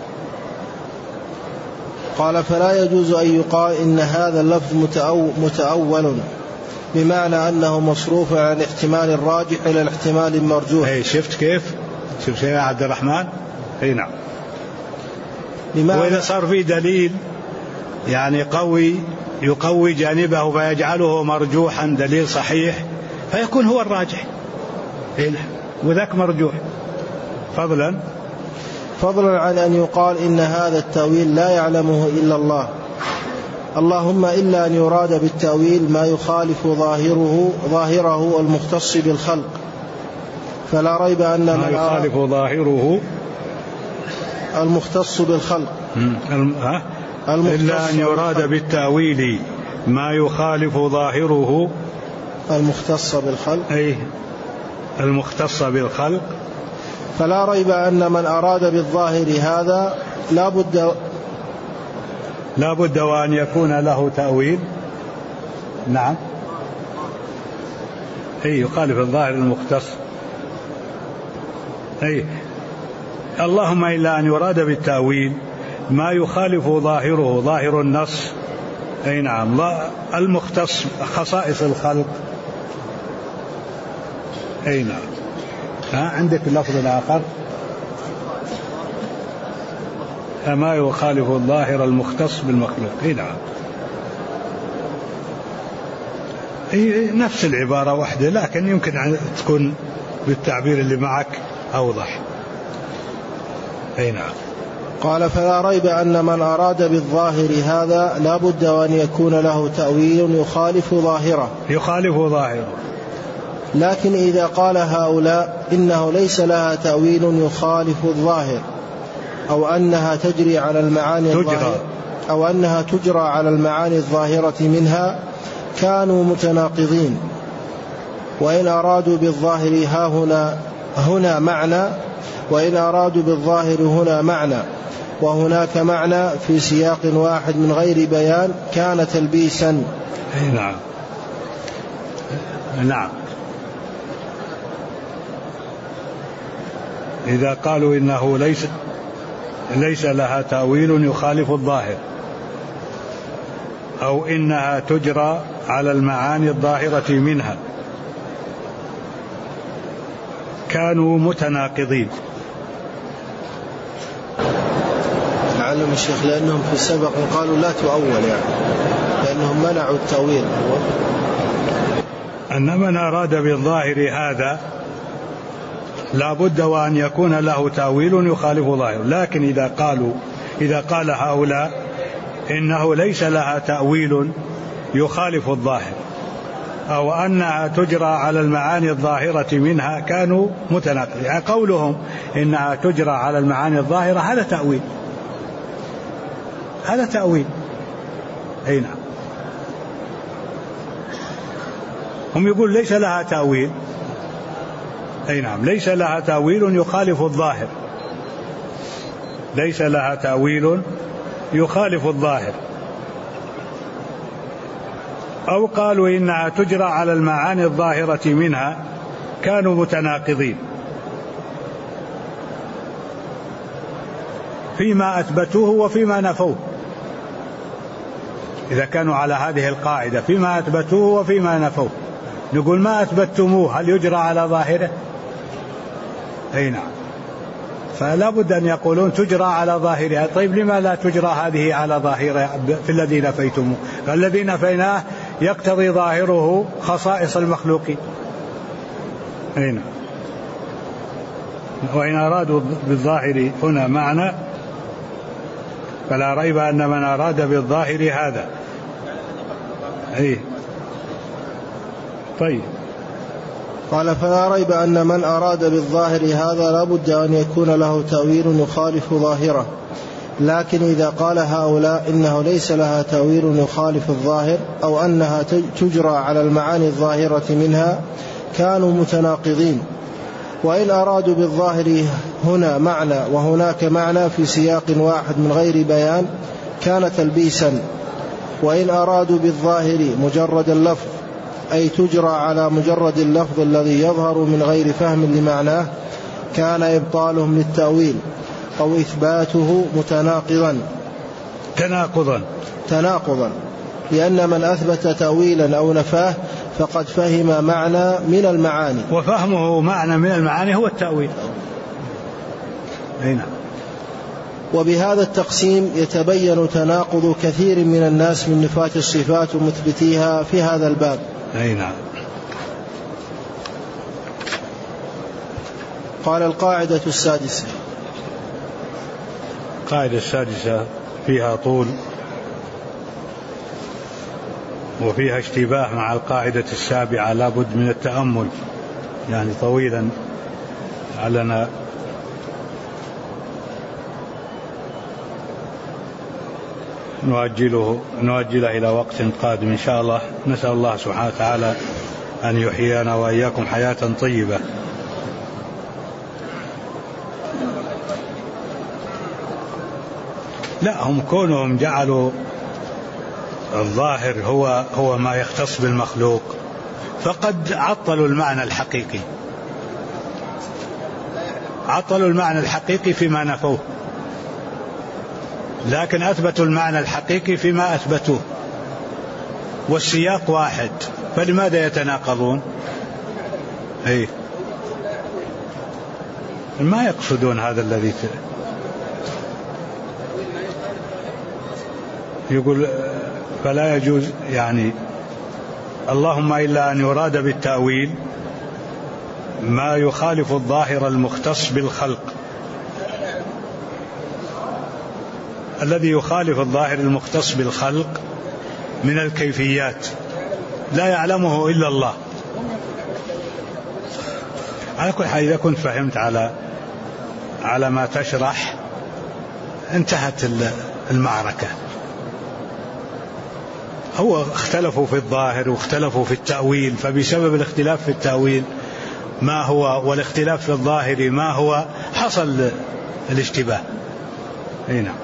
قال: فلا يجوز أن يقال إن هذا اللفظ متأول، بمعنى أنه مصروف عن الاحتمال الراجح إلى الاحتمال المرجوح. شفت كيف؟ شفت يا عبد الرحمن؟ نعم. وإذا صار في دليل يعني قوي يقوي جانبه فيجعله مرجوحا، دليل صحيح، فيكون هو الراجح، وذاك مرجوح. فضلا عن أن يقال إن هذا التأويل لا يعلمه إلا الله، اللهم إلا أن يراد بالتأويل ما يخالف ظاهره المختص بالخلق، فلا ريب أن ما يخالف ظاهره المختص بالخلق إلا أن يراد بالتأويل ما يخالف ظاهره المختص بالخلق، المختص بالخلق، فلا ريب أن من أراد بالظاهر هذا لا بد وأن يكون له تأويل. نعم. يخالف الظاهر المختص. اللهم إلا أن يراد بالتأويل ما يخالف ظاهره، ظاهر النص. نعم. المختص خصائص الخلق. نعم. عندك اللفظ الآخر ما يخالف الظاهر المختص بالمخلوق. نعم. نفس العبارة واحدة، لكن يمكن أن تكون بالتعبير اللي معك أوضح. نعم. قال: فلا ريب أن من أراد بالظاهر هذا لا بد وأن يكون له تأويل يخالف ظاهره. لكن إذا قال هؤلاء إنه ليس لها تأويل يخالف الظاهر، أو أنها تجري على المعاني الظاهرة منها، كانوا متناقضين. وإن أرادوا بالظاهر هنا معنى، وإن أرادوا بالظاهر هنا معنى، وهناك معنى في سياق واحد من غير بيان، كان تلبيسا. نعم. نعم. إذا قالوا إنه ليس لها تأويل يخالف الظاهر، أو إنها تجرى على المعاني الظاهرة منها، كانوا متناقضين. لعلهم الشيخ لأنهم في السبق قالوا لا تؤول، لأنهم منعوا التأويل. أن من أراد بالظاهر هذا لا بد وأن يكون له تأويل يخالف ظاهره. لكن إذا قال هؤلاء إنه ليس لها تأويل يخالف الظاهر، أو أنها تجرى على المعاني الظاهرة منها، كانوا متناقضين. يعني قولهم إنها تجرى على المعاني الظاهرة هذا تأويل. نعم. هم يقول ليس لها تأويل. نعم. ليس لها تأويل يخالف الظاهر، ليس لها تأويل يخالف الظاهر. أو قالوا إنها تجرى على المعاني الظاهرة منها، كانوا متناقضين. فيما أثبتوه وفيما نفوه. إذا كانوا على هذه القاعدة فيما أثبتوه وفيما نفوه، نقول ما أثبتتموه هل يجرى على ظاهره؟ أي نعم. فلا بد أن يقولون تجرى على ظاهرها. طيب لما لا تجرى هذه على ظاهرها في الذي نفيتموه؟ فالذي نفيناه يقتضي ظاهره خصائص المخلوقين. أي نعم. وإن أرادوا بالظاهر هنا معنى فلا ريب أن من أراد بالظاهر هذا. أي طيب. قال فلا ريب أن من أراد بالظاهر هذا لا بد أن يكون له تأويل يخالف ظاهره، لكن إذا قال هؤلاء إنه ليس لها تأويل يخالف الظاهر أو أنها تجرى على المعاني الظاهرة منها كانوا متناقضين. وإن أرادوا بالظاهر هنا معنى وهناك معنى في سياق واحد من غير بيان كان تلبيسا. وإن أرادوا بالظاهر مجرد اللفظ أي تجرى على مجرد اللفظ الذي يظهر من غير فهم لمعناه كان إبطالهم للتأويل أو إثباته تناقضا، لأن من أثبت تأويلا أو نفاه فقد فهم معنى من المعاني، وفهمه معنى من المعاني هو التأويل. هنا. وبهذا التقسيم يتبين تناقض كثير من الناس من نفاة الصفات ومثبتيها في هذا الباب. نعم. قال القاعدة السادسة. القاعدة السادسة فيها طول وفيها اشتباه مع القاعدة السابعة، لا بد من التأمل يعني طويلا علنا. نؤجله إلى وقت قادم إن شاء الله. نسأل الله سبحانه وتعالى أن يحيينا وإياكم حياة طيبة. لا، هم كونهم جعلوا الظاهر هو ما يختص بالمخلوق فقد عطلوا المعنى الحقيقي، عطلوا المعنى الحقيقي فيما نفوه، لكن أثبتوا المعنى الحقيقي فيما أثبتوه، والسياق واحد، فلماذا يتناقضون؟ ما يقصدون هذا الذي يقول فلا يجوز يعني اللهم إلا أن يراد بالتأويل ما يخالف الظاهر المختص بالخلق. الذي يخالف الظاهر المختص بالخلق من الكيفيات لا يعلمه إلا الله. على كل حال إذا كنت فهمت على ما تشرح انتهت المعركة. هو اختلفوا في الظاهر واختلفوا في التأويل، فبسبب الاختلاف في التأويل ما هو والاختلاف في الظاهر ما هو حصل الاشتباه. هنا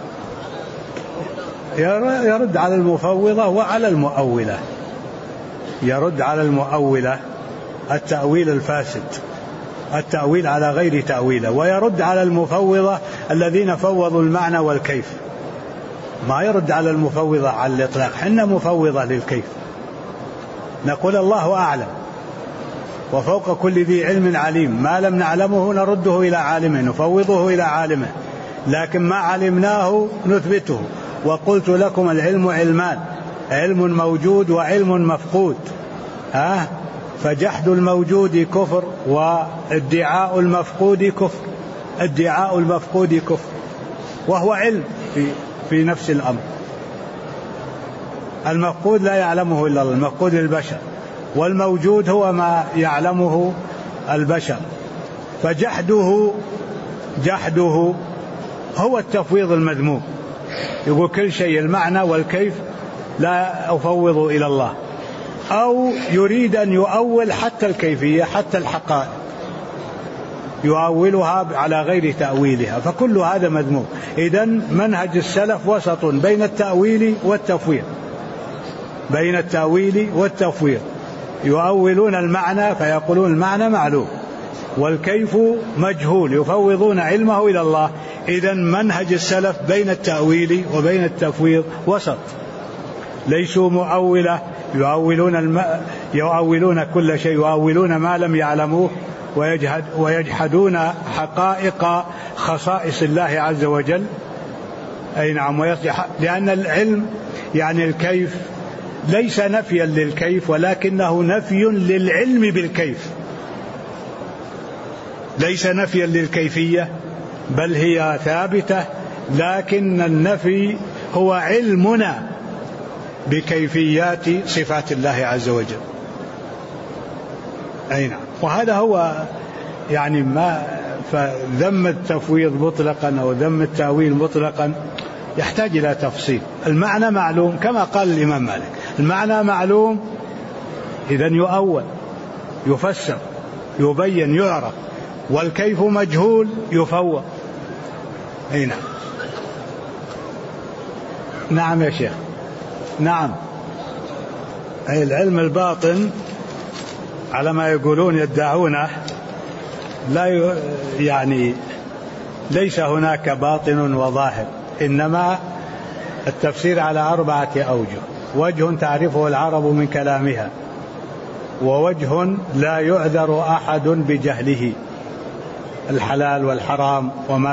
يرد على المفوضة وعلى المؤولة، يرد على المؤولة التأويل الفاسد، التأويل على غير تأويله، ويرد على المفوضة الذين فوضوا المعنى والكيف. ما يرد على المفوضة على الإطلاق، حنا مفوضة للكيف، نقول الله أعلم وفوق كل ذي علم عليم، ما لم نعلمه نرده إلى عالمه، نفوضه إلى عالمه، لكن ما علمناه نثبته. وقلت لكم العلم علمان، علم موجود وعلم مفقود، فجحد الموجود كفر وادعاء المفقود كفر، ادعاء المفقود كفر، وهو علم في نفس الأمر. المفقود لا يعلمه إلا الله، المفقود للبشر، والموجود هو ما يعلمه البشر. فجحده هو التفويض المذموم، يقول كل شيء المعنى والكيف لا أفوض إلى الله، أو يريد أن يؤول حتى الكيفية حتى الحقائق يؤولها على غير تأويلها، فكل هذا مذموم. إذن منهج السلف وسط بين التأويل والتفويض، بين التأويل والتفويض. يؤولون المعنى فيقولون المعنى معلوم والكيف مجهول، يفوضون علمه إلى الله. إذن منهج السلف بين التأويل وبين التفويض وسط، ليسوا مؤولة يؤولون كل شيء، يؤولون ما لم يعلموه ويجحدون حقائق خصائص الله عز وجل. أي نعم، لأن العلم يعني الكيف ليس نفيا للكيف، ولكنه نفي للعلم بالكيف، ليس نفيا للكيفية بل هي ثابتة، لكن النفي هو علمنا بكيفيات صفات الله عز وجل. أي نعم، وهذا هو يعني ما فذم التفويض مطلقا أو ذم التأويل مطلقا يحتاج إلى تفصيل. المعنى معلوم كما قال الإمام مالك، المعنى معلوم إذن يؤول يفسر يبين يعرف، والكيف مجهول يفوض. أي نعم. نعم يا شيخ. نعم، أي العلم الباطن على ما يقولون يدعونه لا يعني ليس هناك باطن وظاهر، إنما التفسير على 4 أوجه: وجه تعرفه العرب من كلامها، ووجه لا يعذر أحد بجهله، الحلال والحرام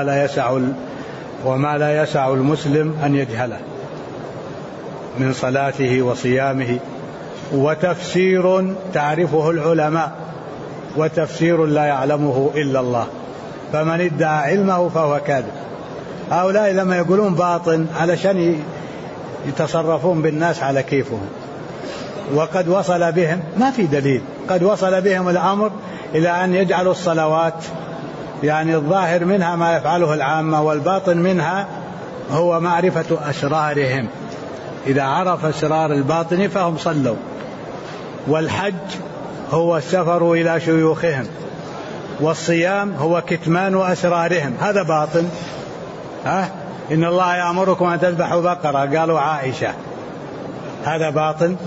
وما لا يسع المسلم أن يجهله من صلاته وصيامه، وتفسير تعرفه العلماء، وتفسير لا يعلمه إلا الله، فمن ادعى علمه فهو كاذب. هؤلاء لما يقولون باطن علشان يتصرفون بالناس على كيفهم، وقد وصل بهم ما في دليل، قد وصل بهم الأمر إلى أن يجعلوا الصلوات يعني الظاهر منها ما يفعله العامة، والباطن منها هو معرفة أسرارهم، إذا عرف أسرار الباطن فهم صلوا. والحج هو السفر إلى شيوخهم، والصيام هو كتمان أسرارهم، هذا باطن. إن الله يأمركم أن تذبحوا بقرة، قالوا عائشة، هذا باطن.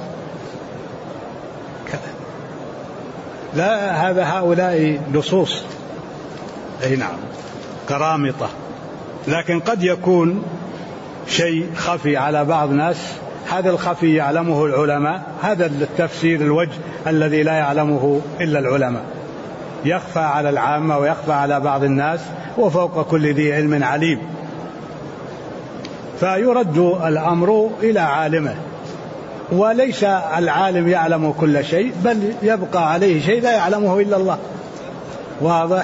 لا، هذا هؤلاء لصوص. أي نعم، كرامطة. لكن قد يكون شيء خفي على بعض الناس، هذا الخفي يعلمه العلماء، هذا التفسير الوجه الذي لا يعلمه إلا العلماء، يخفى على العامة ويخفى على بعض الناس، وفوق كل ذي علم عليم، فيرد الأمر إلى عالمه، وليس العالم يعلم كل شيء، بل يبقى عليه شيء لا يعلمه إلا الله. واضح؟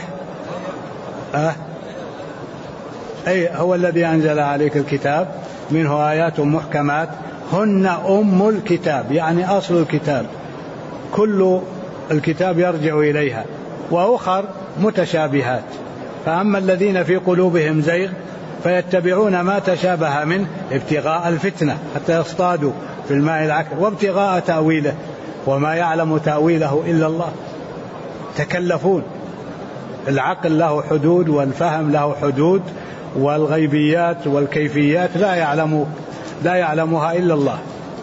أي هو الذي أنزل عليك الكتاب منه آيات محكمات هن أم الكتاب، يعني أصل الكتاب، كل الكتاب يرجع إليها، وأخر متشابهات. فأما الذين في قلوبهم زيغ فيتبعون ما تشابه منه ابتغاء الفتنة حتى يصطادوا في الماء العكر، وابتغاء تأويله وما يعلم تأويله إلا الله. تكلفون، العقل له حدود والفهم له حدود، والغيبيات والكيفيات لا يعلمها إلا الله.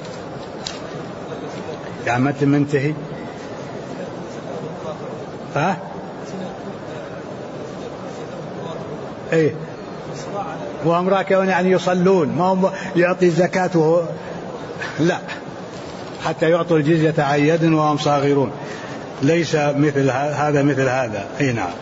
يا متى منتهي؟ ايه، وهم راكعون يعني يصلون، ما هم يعطي زكاته، لا، حتى يعطوا الجزية عن يد وهم صاغرون، ليس مثل هذا مثل هذا. اي نعم،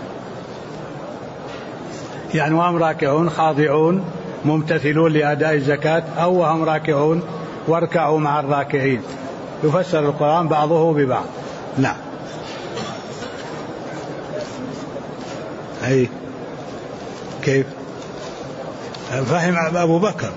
يعني وهم راكعون خاضعون ممتثلون لأداء الزكاة، أو وهم راكعون واركعوا مع الراكعين، يفسر القرآن بعضه ببعض. نعم. أي كيف فهم أبو بكر؟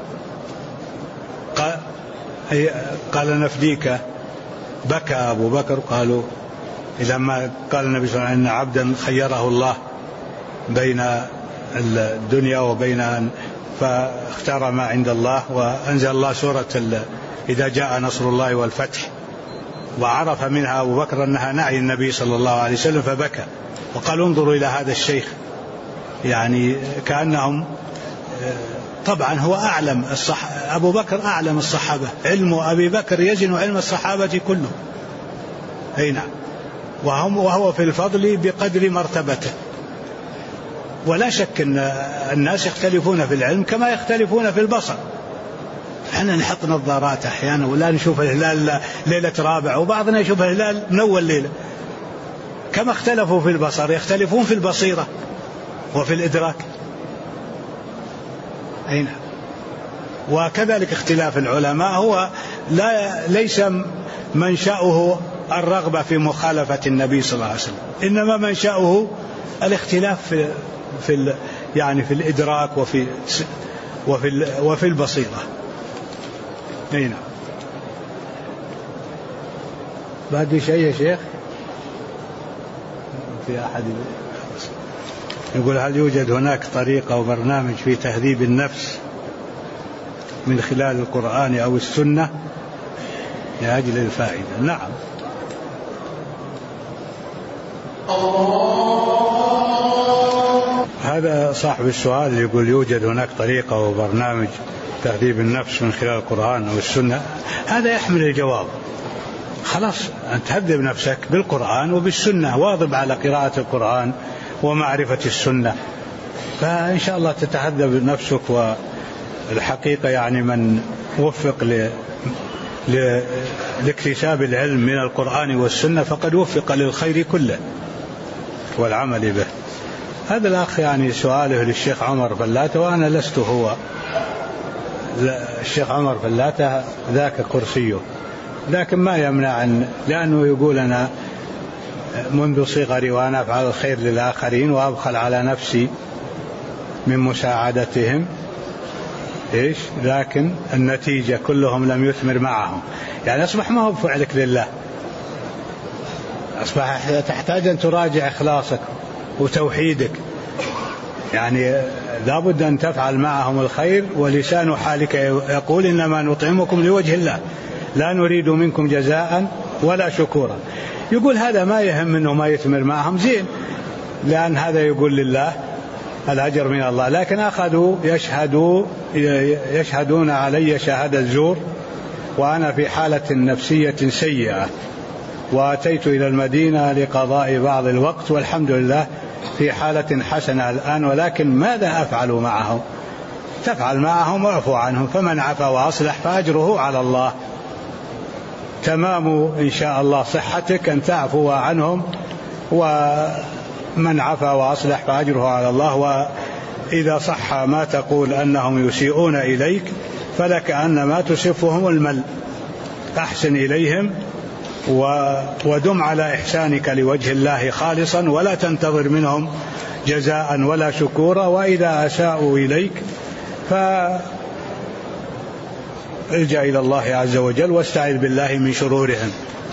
قال نفديك، بكى أبو بكر. قالوا إذا ما قال النبي صلى الله عليه وسلم إن عبدا خيره الله بين الدنيا وبين فاختار ما عند الله، وأنزل الله سورة إذا جاء نصر الله والفتح، وعرف منها أبو بكر أنها نعي النبي صلى الله عليه وسلم فبكى، وقال انظروا إلى هذا الشيخ، يعني كأنهم طبعا هو أعلم أبو بكر أعلم الصحابة، علم أبي بكر يزن علم الصحابة كله. أي نعم، وهو في الفضل بقدر مرتبته. ولا شك أن الناس يختلفون في العلم كما يختلفون في البصر. احنا نحط نظارات أحيانا ولا نشوف الهلال ليلة رابع، وبعضنا يشوف الهلال من أول ليلة. كما اختلفوا في البصر يختلفون في البصيرة وفي الإدراك. أين وكذلك اختلاف العلماء هو ليس منشأه الرغبة في مخالفة النبي صلى الله عليه وسلم، إنما منشأه الاختلاف في الإدراك وفي البصيرة. هنا بعد شيء يا شيخ في أحد يقول هل يوجد هناك طريقة أو برنامج في تهذيب النفس من خلال القرآن أو السنة لأجل الفائدة؟ نعم. هذا صاحب السؤال يقول يوجد هناك طريقة أو برنامج تهذيب النفس من خلال القرآن أو السنة. هذا يحمل الجواب. خلاص أن تهذب نفسك بالقرآن وبالسنة، واظب على قراءة القرآن ومعرفة السنة، فإن شاء الله تتهذب نفسك. والحقيقة من وفق لاكتساب العلم من القرآن والسنة فقد وفق للخير كله والعمل به. هذا الأخ سؤاله للشيخ عمر فلاتة، وأنا لست هو. الشيخ عمر فلاتة ذاك كرسيه، لكن ما يمنع لأنه يقول أنا منذ صغري وأنا أفعل الخير للآخرين وأبخل على نفسي من مساعدتهم، لكن النتيجة كلهم لم يثمر معهم. أصبح ما هو بفعلك لله، أصبح تحتاج أن تراجع إخلاصك وتوحيدك. لابد أن تفعل معهم الخير، ولسان حالك يقول إنما نطعمكم لوجه الله لا نريد منكم جزاء ولا شكورا. يقول هذا ما يهم أنه ما يثمر معهم زين، لأن هذا يقول لله الأجر من الله، لكن أخذوا يشهدون علي شهادة زور وأنا في حالة نفسية سيئة، وأتيت إلى المدينة لقضاء بعض الوقت والحمد لله في حالة حسنة الآن، ولكن ماذا أفعل معهم؟ تفعل معهم واعفو عنهم، فمن عفا وأصلح فأجره على الله. تمام إن شاء الله صحتك أن تعفو عنهم، ومن عفا وأصلح فأجره على الله. وإذا صح ما تقول أنهم يسيئون إليك فلك أنما تسفهم المل، أحسن إليهم ودم على إحسانك لوجه الله خالصا، ولا تنتظر منهم جزاء ولا شكورا. وإذا أساءوا إليك فالجأ إلى الله عز وجل واستعذ بالله من شرورهم،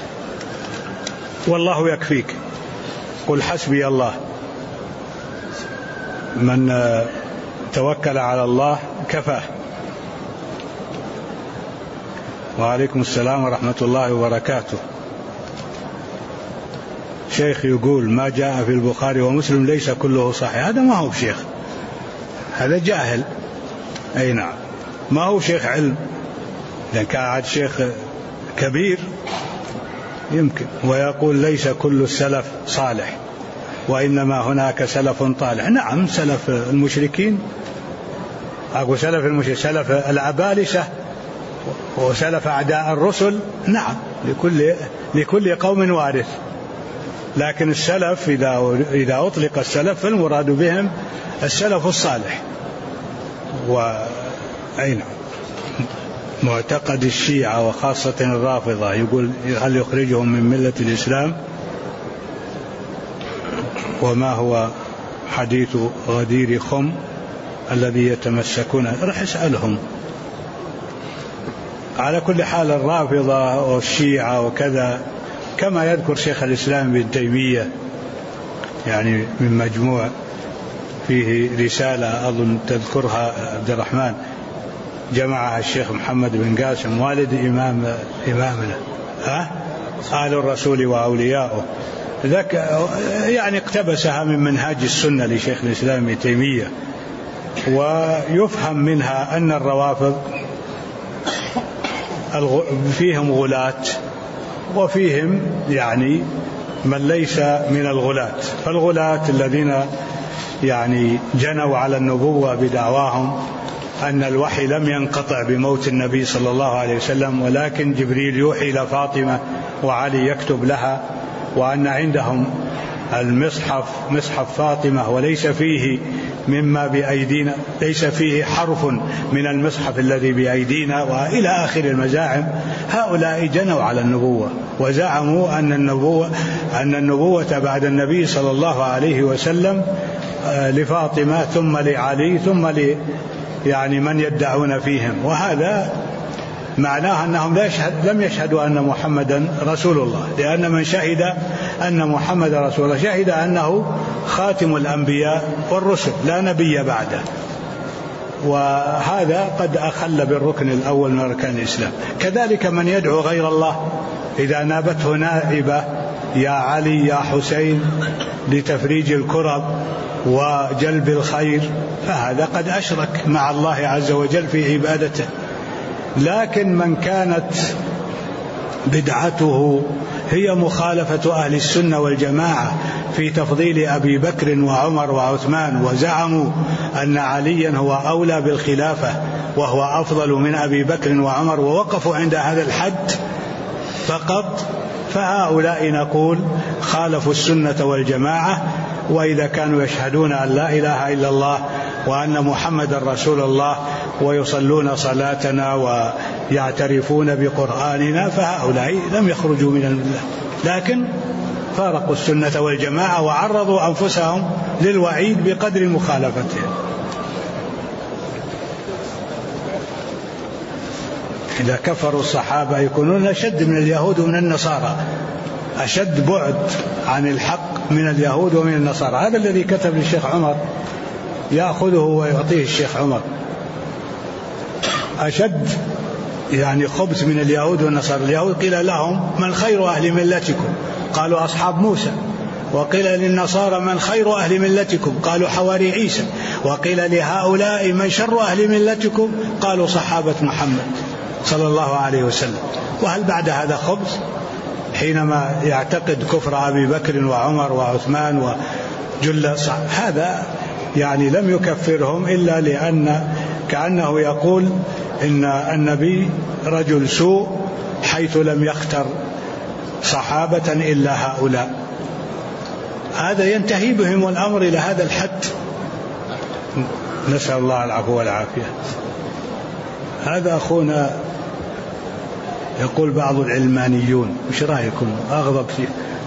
والله يكفيك. قل حسبي الله، من توكل على الله كفاه. وعليكم السلام ورحمة الله وبركاته. شيخ يقول ما جاء في البخاري ومسلم ليس كله صحيح. هذا ما هو شيخ، هذا جاهل. أي نعم، ما هو شيخ علم، لأن كان عاد شيخ كبير يمكن. ويقول ليس كل السلف صالح وإنما هناك سلف طالح. نعم، سلف المشركين، أقول سلف المشركين، سلف العبالسة وسلف أعداء الرسل. نعم، لكل قوم وارث، لكن السلف إذا أطلق السلف فالمراد بهم السلف الصالح. وأين معتقد الشيعة وخاصة الرافضة يقول هل يخرجهم من ملة الإسلام؟ وما هو حديث غدير خم الذي يتمسكون؟ رح اسألهم. على كل حال الرافضة والشيعة وكذا كما يذكر شيخ الإسلام ابن تيمية من مجموع فيه رسالة أظن تذكرها عبد الرحمن، جمعها الشيخ محمد بن قاسم والد إمامنا آل الرسول وأولياؤه، اقتبسها من منهاج السنة لشيخ الإسلام ابن تيمية. ويفهم منها أن الروافض فيهم غلاة وفيهم من ليس من الغلاة. فالغلاة الذين يعني جنوا على النبوة بدعواهم أن الوحي لم ينقطع بموت النبي صلى الله عليه وسلم، ولكن جبريل يوحي إلى فاطمة وعلي يكتب لها، وأن عندهم المصحف مصحف فاطمة وليس فيه مما بأيدينا، ليس فيه حرف من المصحف الذي بأيدينا، وإلى آخر المزاعم. هؤلاء جنوا على النبوة وزعموا أن النبوة بعد النبي صلى الله عليه وسلم لفاطمة ثم لعلي ثم يعني من يدعون فيهم، وهذا معناه أنهم لم يشهدوا أن محمدا رسول الله، لأن من شهد أن محمد رسول الله شهد أنه خاتم الأنبياء والرسل لا نبي بعده، وهذا قد أخل بالركن الأول من أركان الإسلام. كذلك من يدعو غير الله إذا نابته نائبة يا علي يا حسين لتفريج الكرب وجلب الخير، فهذا قد أشرك مع الله عز وجل في عبادته. لكن من كانت بدعته هي مخالفة أهل السنة والجماعة في تفضيل أبي بكر وعمر وعثمان، وزعموا أن عليا هو أولى بالخلافة وهو أفضل من أبي بكر وعمر، ووقفوا عند هذا الحد فقط، فهؤلاء نقول خالفوا السنة والجماعة. وإذا كانوا يشهدون أن لا إله إلا الله وأن محمد رسول الله ويصلون صلاتنا ويعترفون بقرآننا، فهؤلاء لم يخرجوا من الملة، لكن فارقوا السنة والجماعة وعرضوا أنفسهم للوعيد بقدر مخالفتهم. إذا كفروا الصحابة يكونون أشد من اليهود ومن النصارى، أشد بعد عن الحق من اليهود ومن النصارى. هذا الذي كتب للشيخ عمر يأخذه ويعطيه الشيخ عمر، أشد يعني خبث من اليهود والنصارى. اليهود قيل لهم من خير أهل ملتكم؟ قالوا أصحاب موسى. وقيل للنصارى من خير أهل ملتكم؟ قالوا حواري عيسى. وقيل لهؤلاء من شر أهل ملتكم؟ قالوا صحابة محمد صلى الله عليه وسلم. وهل بعد هذا خبث؟ حينما يعتقد كفر أبي بكر وعمر وعثمان وجل هذا يعني لم يكفرهم إلا لأن كأنه يقول إن النبي رجل سوء حيث لم يختر صحابة إلا هؤلاء. هذا ينتهي بهم الأمر إلى هذا الحد، نسأل الله العفو والعافية. هذا أخونا يقول بعض العلمانيون، وش رأيكم؟ أغضب فيه.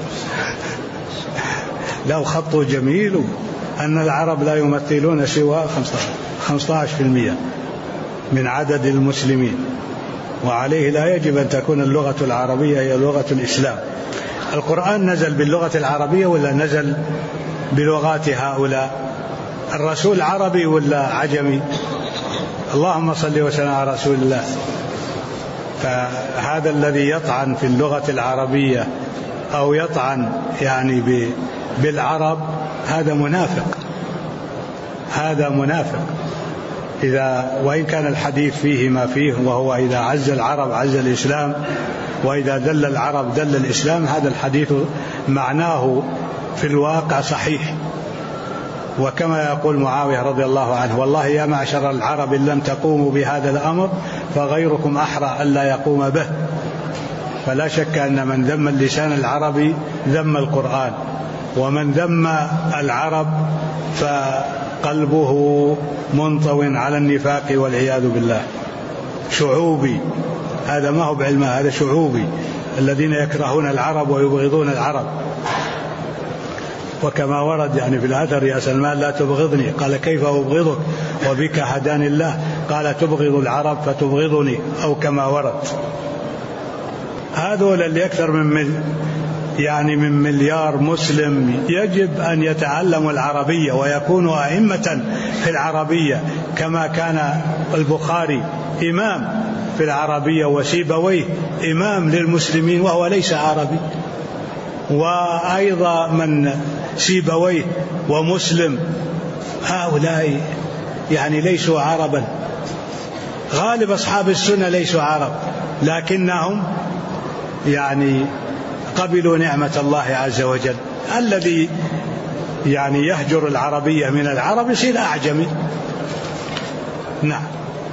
لو خطوا جميل أن العرب لا يمثلون سوى 15% من عدد المسلمين، وعليه لا يجب أن تكون اللغة العربية هي لغة الإسلام. القرآن نزل باللغة العربية ولا نزل بلغات هؤلاء؟ الرسول عربي ولا عجمي؟ اللهم صل وسلم على رسول الله. فهذا الذي يطعن في اللغة العربية أو يطعن يعني بالعرب هذا منافق، هذا منافق. وإن كان الحديث فيه ما فيه، وهو إذا عز العرب عز الإسلام، وإذا دل العرب دل الإسلام، هذا الحديث معناه في الواقع صحيح. وكما يقول معاوية رضي الله عنه: والله يا معشر العرب إن لم تقوموا بهذا الأمر فغيركم أحرى ألا يقوم به. فلا شك أن من ذم اللسان العربي ذم القرآن، ومن ذم العرب فقلبه منطو على النفاق والعياذ بالله. شعوبي، هذا ما هو بعلمه، هذا شعوبي الذين يكرهون العرب ويبغضون العرب. وكما ورد يعني في الأثر: يا سلمان لا تبغضني. قال: كيف أبغضك وبك هداني الله؟ قال: تبغض العرب فتبغضني، أو كما ورد. هذول اللي أكثر من مليار مسلم يجب أن يتعلموا العربية ويكونوا أئمة في العربية، كما كان البخاري إمام في العربية وسيبويه إمام للمسلمين وهو ليس عربي. وأيضا من سيبويه ومسلم هؤلاء يعني ليسوا عربا. غالب أصحاب السنة ليسوا عرب، لكنهم يعني قبلوا نعمة الله عز وجل. الذي يعني يهجر العربية من العرب يصير أعجمي. نعم.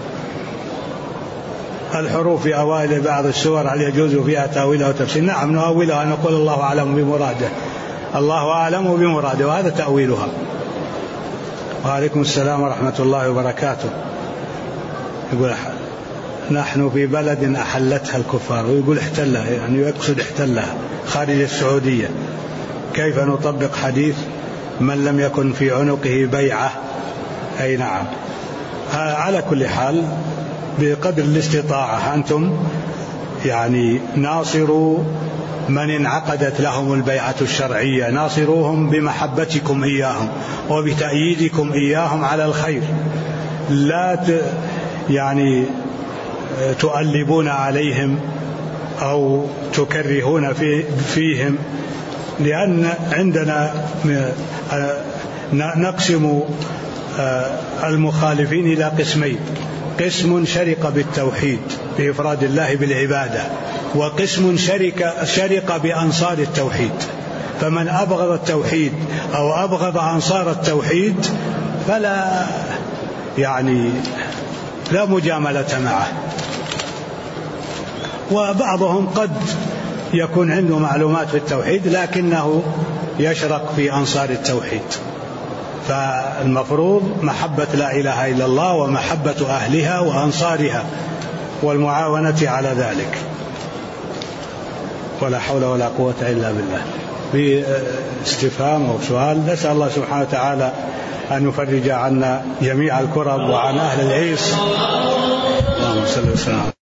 الحروف في أوائل بعض السور هل يجوز فيها تأويلها وتفسير؟ نعم نؤولها، نقول الله أعلم بمراده، الله أعلم بمراده، وهذا تأويلها. وعليكم السلام ورحمة الله وبركاته. يقول نحن في بلد أحلتها الكفار، ويقول احتلها، يعني يقصد احتلها خارج السعودية، كيف نطبق حديث من لم يكن في عنقه بيعة؟ أي نعم. على كل حال بقدر الاستطاعة أنتم يعني ناصروا من انعقدت لهم البيعة الشرعية، ناصروهم بمحبتكم إياهم وبتأييدكم إياهم على الخير، لا يعني تؤلبون عليهم أو تكرهون فيهم، لأن عندنا نقسم المخالفين إلى قسمين: قسم شرك بالتوحيد بإفراد الله بالعبادة، وقسم شرك بأنصار التوحيد. فمن أبغض التوحيد أو أبغض أنصار التوحيد فلا يعني لا مجاملة معه. وبعضهم قد يكون عنده معلومات في التوحيد لكنه يشرك في أنصار التوحيد، فالمفروض محبة لا إله إلا الله ومحبة أهلها وأنصارها والمعاونة على ذلك. ولا حول ولا قوة إلا بالله. باستفهام أو سؤال، نسأل الله سبحانه وتعالى أن يفرج عنا جميع الكرب وعن أهل العيس. اللهم صل وسلم.